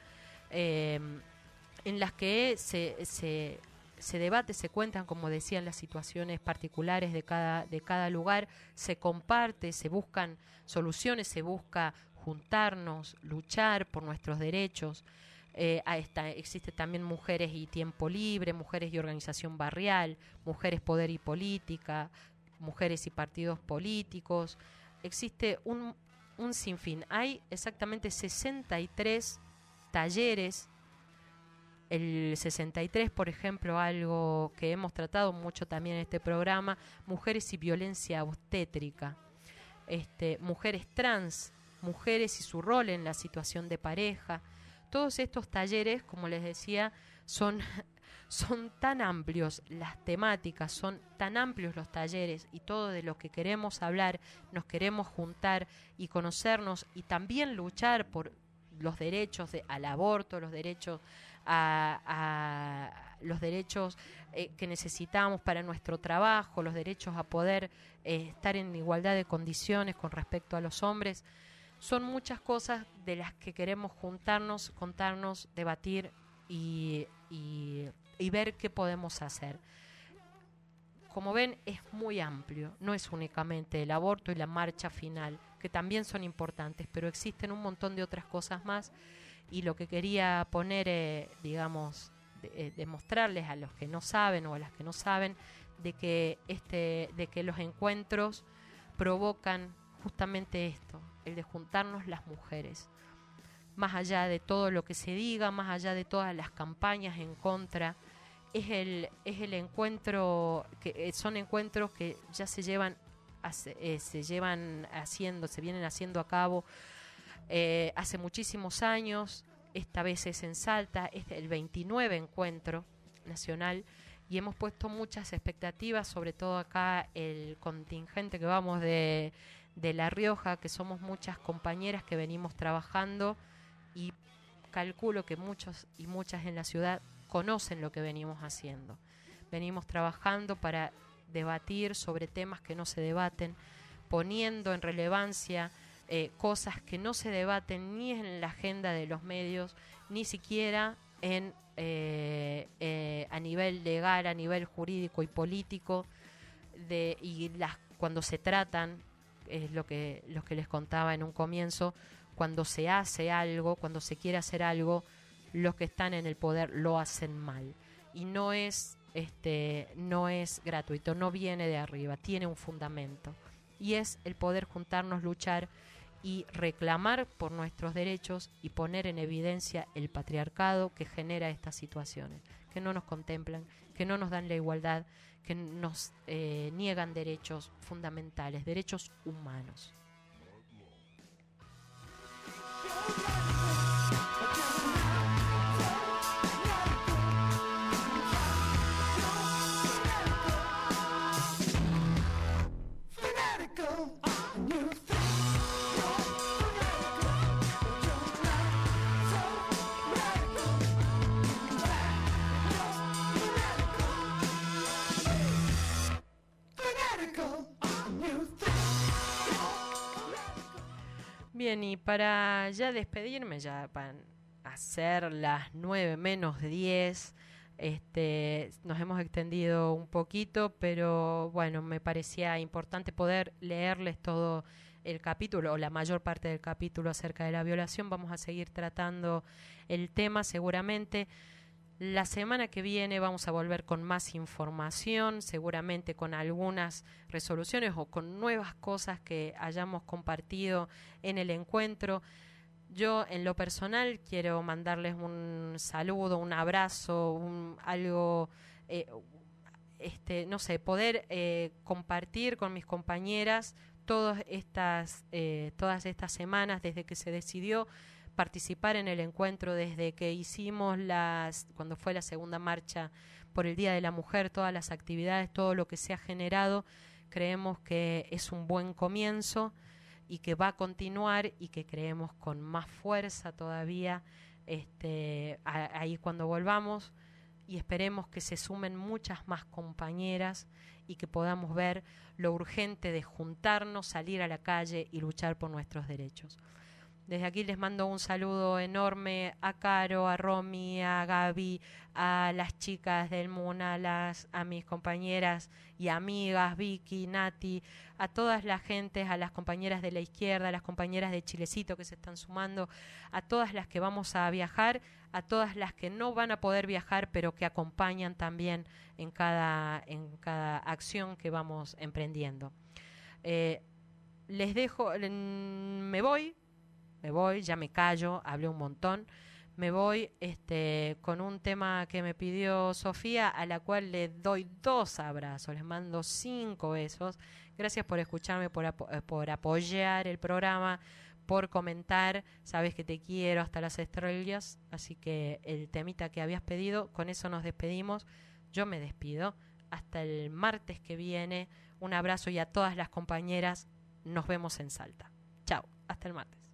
en las que se debate, se cuentan, como decían, las situaciones particulares de cada lugar, se comparte, se buscan soluciones, se busca juntarnos, luchar por nuestros derechos. Existe también Mujeres y Tiempo Libre, Mujeres y Organización Barrial, Mujeres, Poder y Política, Mujeres y Partidos Políticos. Existe un sinfín. Hay exactamente 63 talleres. El 63, por ejemplo, algo que hemos tratado mucho también en este programa, mujeres y violencia obstétrica, mujeres trans, mujeres y su rol en la situación de pareja. Todos estos talleres, como les decía, son tan amplios las temáticas, son tan amplios los talleres, y todo de lo que queremos hablar, nos queremos juntar y conocernos, y también luchar por los derechos al aborto, los derechos los derechos que necesitamos para nuestro trabajo, los derechos a poder estar en igualdad de condiciones con respecto a los hombres. Son muchas cosas de las que queremos juntarnos, contarnos, debatir y ver qué podemos hacer. Como ven, es muy amplio, no es únicamente el aborto y la marcha final, que también son importantes, pero existen un montón de otras cosas más, y lo que quería poner, demostrarles a los que no saben o a las que no saben, de que los encuentros provocan justamente esto, el de juntarnos las mujeres. más allá de todo lo que se diga, más allá de todas las campañas en contra, es el encuentro, que son encuentros que ya se vienen haciendo a cabo hace muchísimos años. Esta vez es en Salta, es el 29 encuentro nacional, y hemos puesto muchas expectativas, sobre todo acá el contingente que vamos de La Rioja, que somos muchas compañeras que venimos trabajando, y calculo que muchos y muchas en la ciudad conocen lo que venimos haciendo. Venimos trabajando para debatir sobre temas que no se debaten, poniendo en relevancia cosas que no se debaten ni en la agenda de los medios, ni siquiera a nivel legal, a nivel jurídico y político, cuando se tratan, es lo que les contaba en un comienzo, cuando se hace algo, cuando se quiere hacer algo, los que están en el poder lo hacen mal. Y no es gratuito, no viene de arriba, tiene un fundamento. Y es el poder juntarnos, luchar y reclamar por nuestros derechos y poner en evidencia el patriarcado que genera estas situaciones, que no nos contemplan, que no nos dan la igualdad, que nos niegan derechos fundamentales, derechos humanos. Bien, y para ya despedirme, ya para hacer las 9 menos 10, nos hemos extendido un poquito, pero bueno, me parecía importante poder leerles todo el capítulo, o la mayor parte del capítulo acerca de la violación. Vamos a seguir tratando el tema seguramente. La semana que viene vamos a volver con más información, seguramente con algunas resoluciones o con nuevas cosas que hayamos compartido en el encuentro. Yo, en lo personal, quiero mandarles un saludo, un abrazo, poder compartir con mis compañeras todas estas semanas desde que se decidió participar en el encuentro, desde que hicimos cuando fue la segunda marcha por el Día de la Mujer, todas las actividades, todo lo que se ha generado. Creemos que es un buen comienzo y que va a continuar, y que creemos con más fuerza todavía ahí cuando volvamos, y esperemos que se sumen muchas más compañeras y que podamos ver lo urgente de juntarnos, salir a la calle y luchar por nuestros derechos. Desde aquí les mando un saludo enorme a Caro, a Romy, a Gaby, a las chicas del MUNA, a mis compañeras y amigas, Vicky, Nati, a todas las gentes, a las compañeras de la izquierda, a las compañeras de Chilecito que se están sumando, a todas las que vamos a viajar, a todas las que no van a poder viajar, pero que acompañan también en cada acción que vamos emprendiendo. Les dejo, me voy, ya me callo, hablé un montón. Me voy con un tema que me pidió Sofía, a la cual le doy 2 abrazos, les mando 5 besos. Gracias por escucharme, por apoyar el programa, por comentar. Sabes que te quiero hasta las estrellas, así que el temita que habías pedido, con eso nos despedimos. Yo me despido hasta el martes que viene. Un abrazo, y a todas las compañeras nos vemos en Salta. Chao, hasta el martes.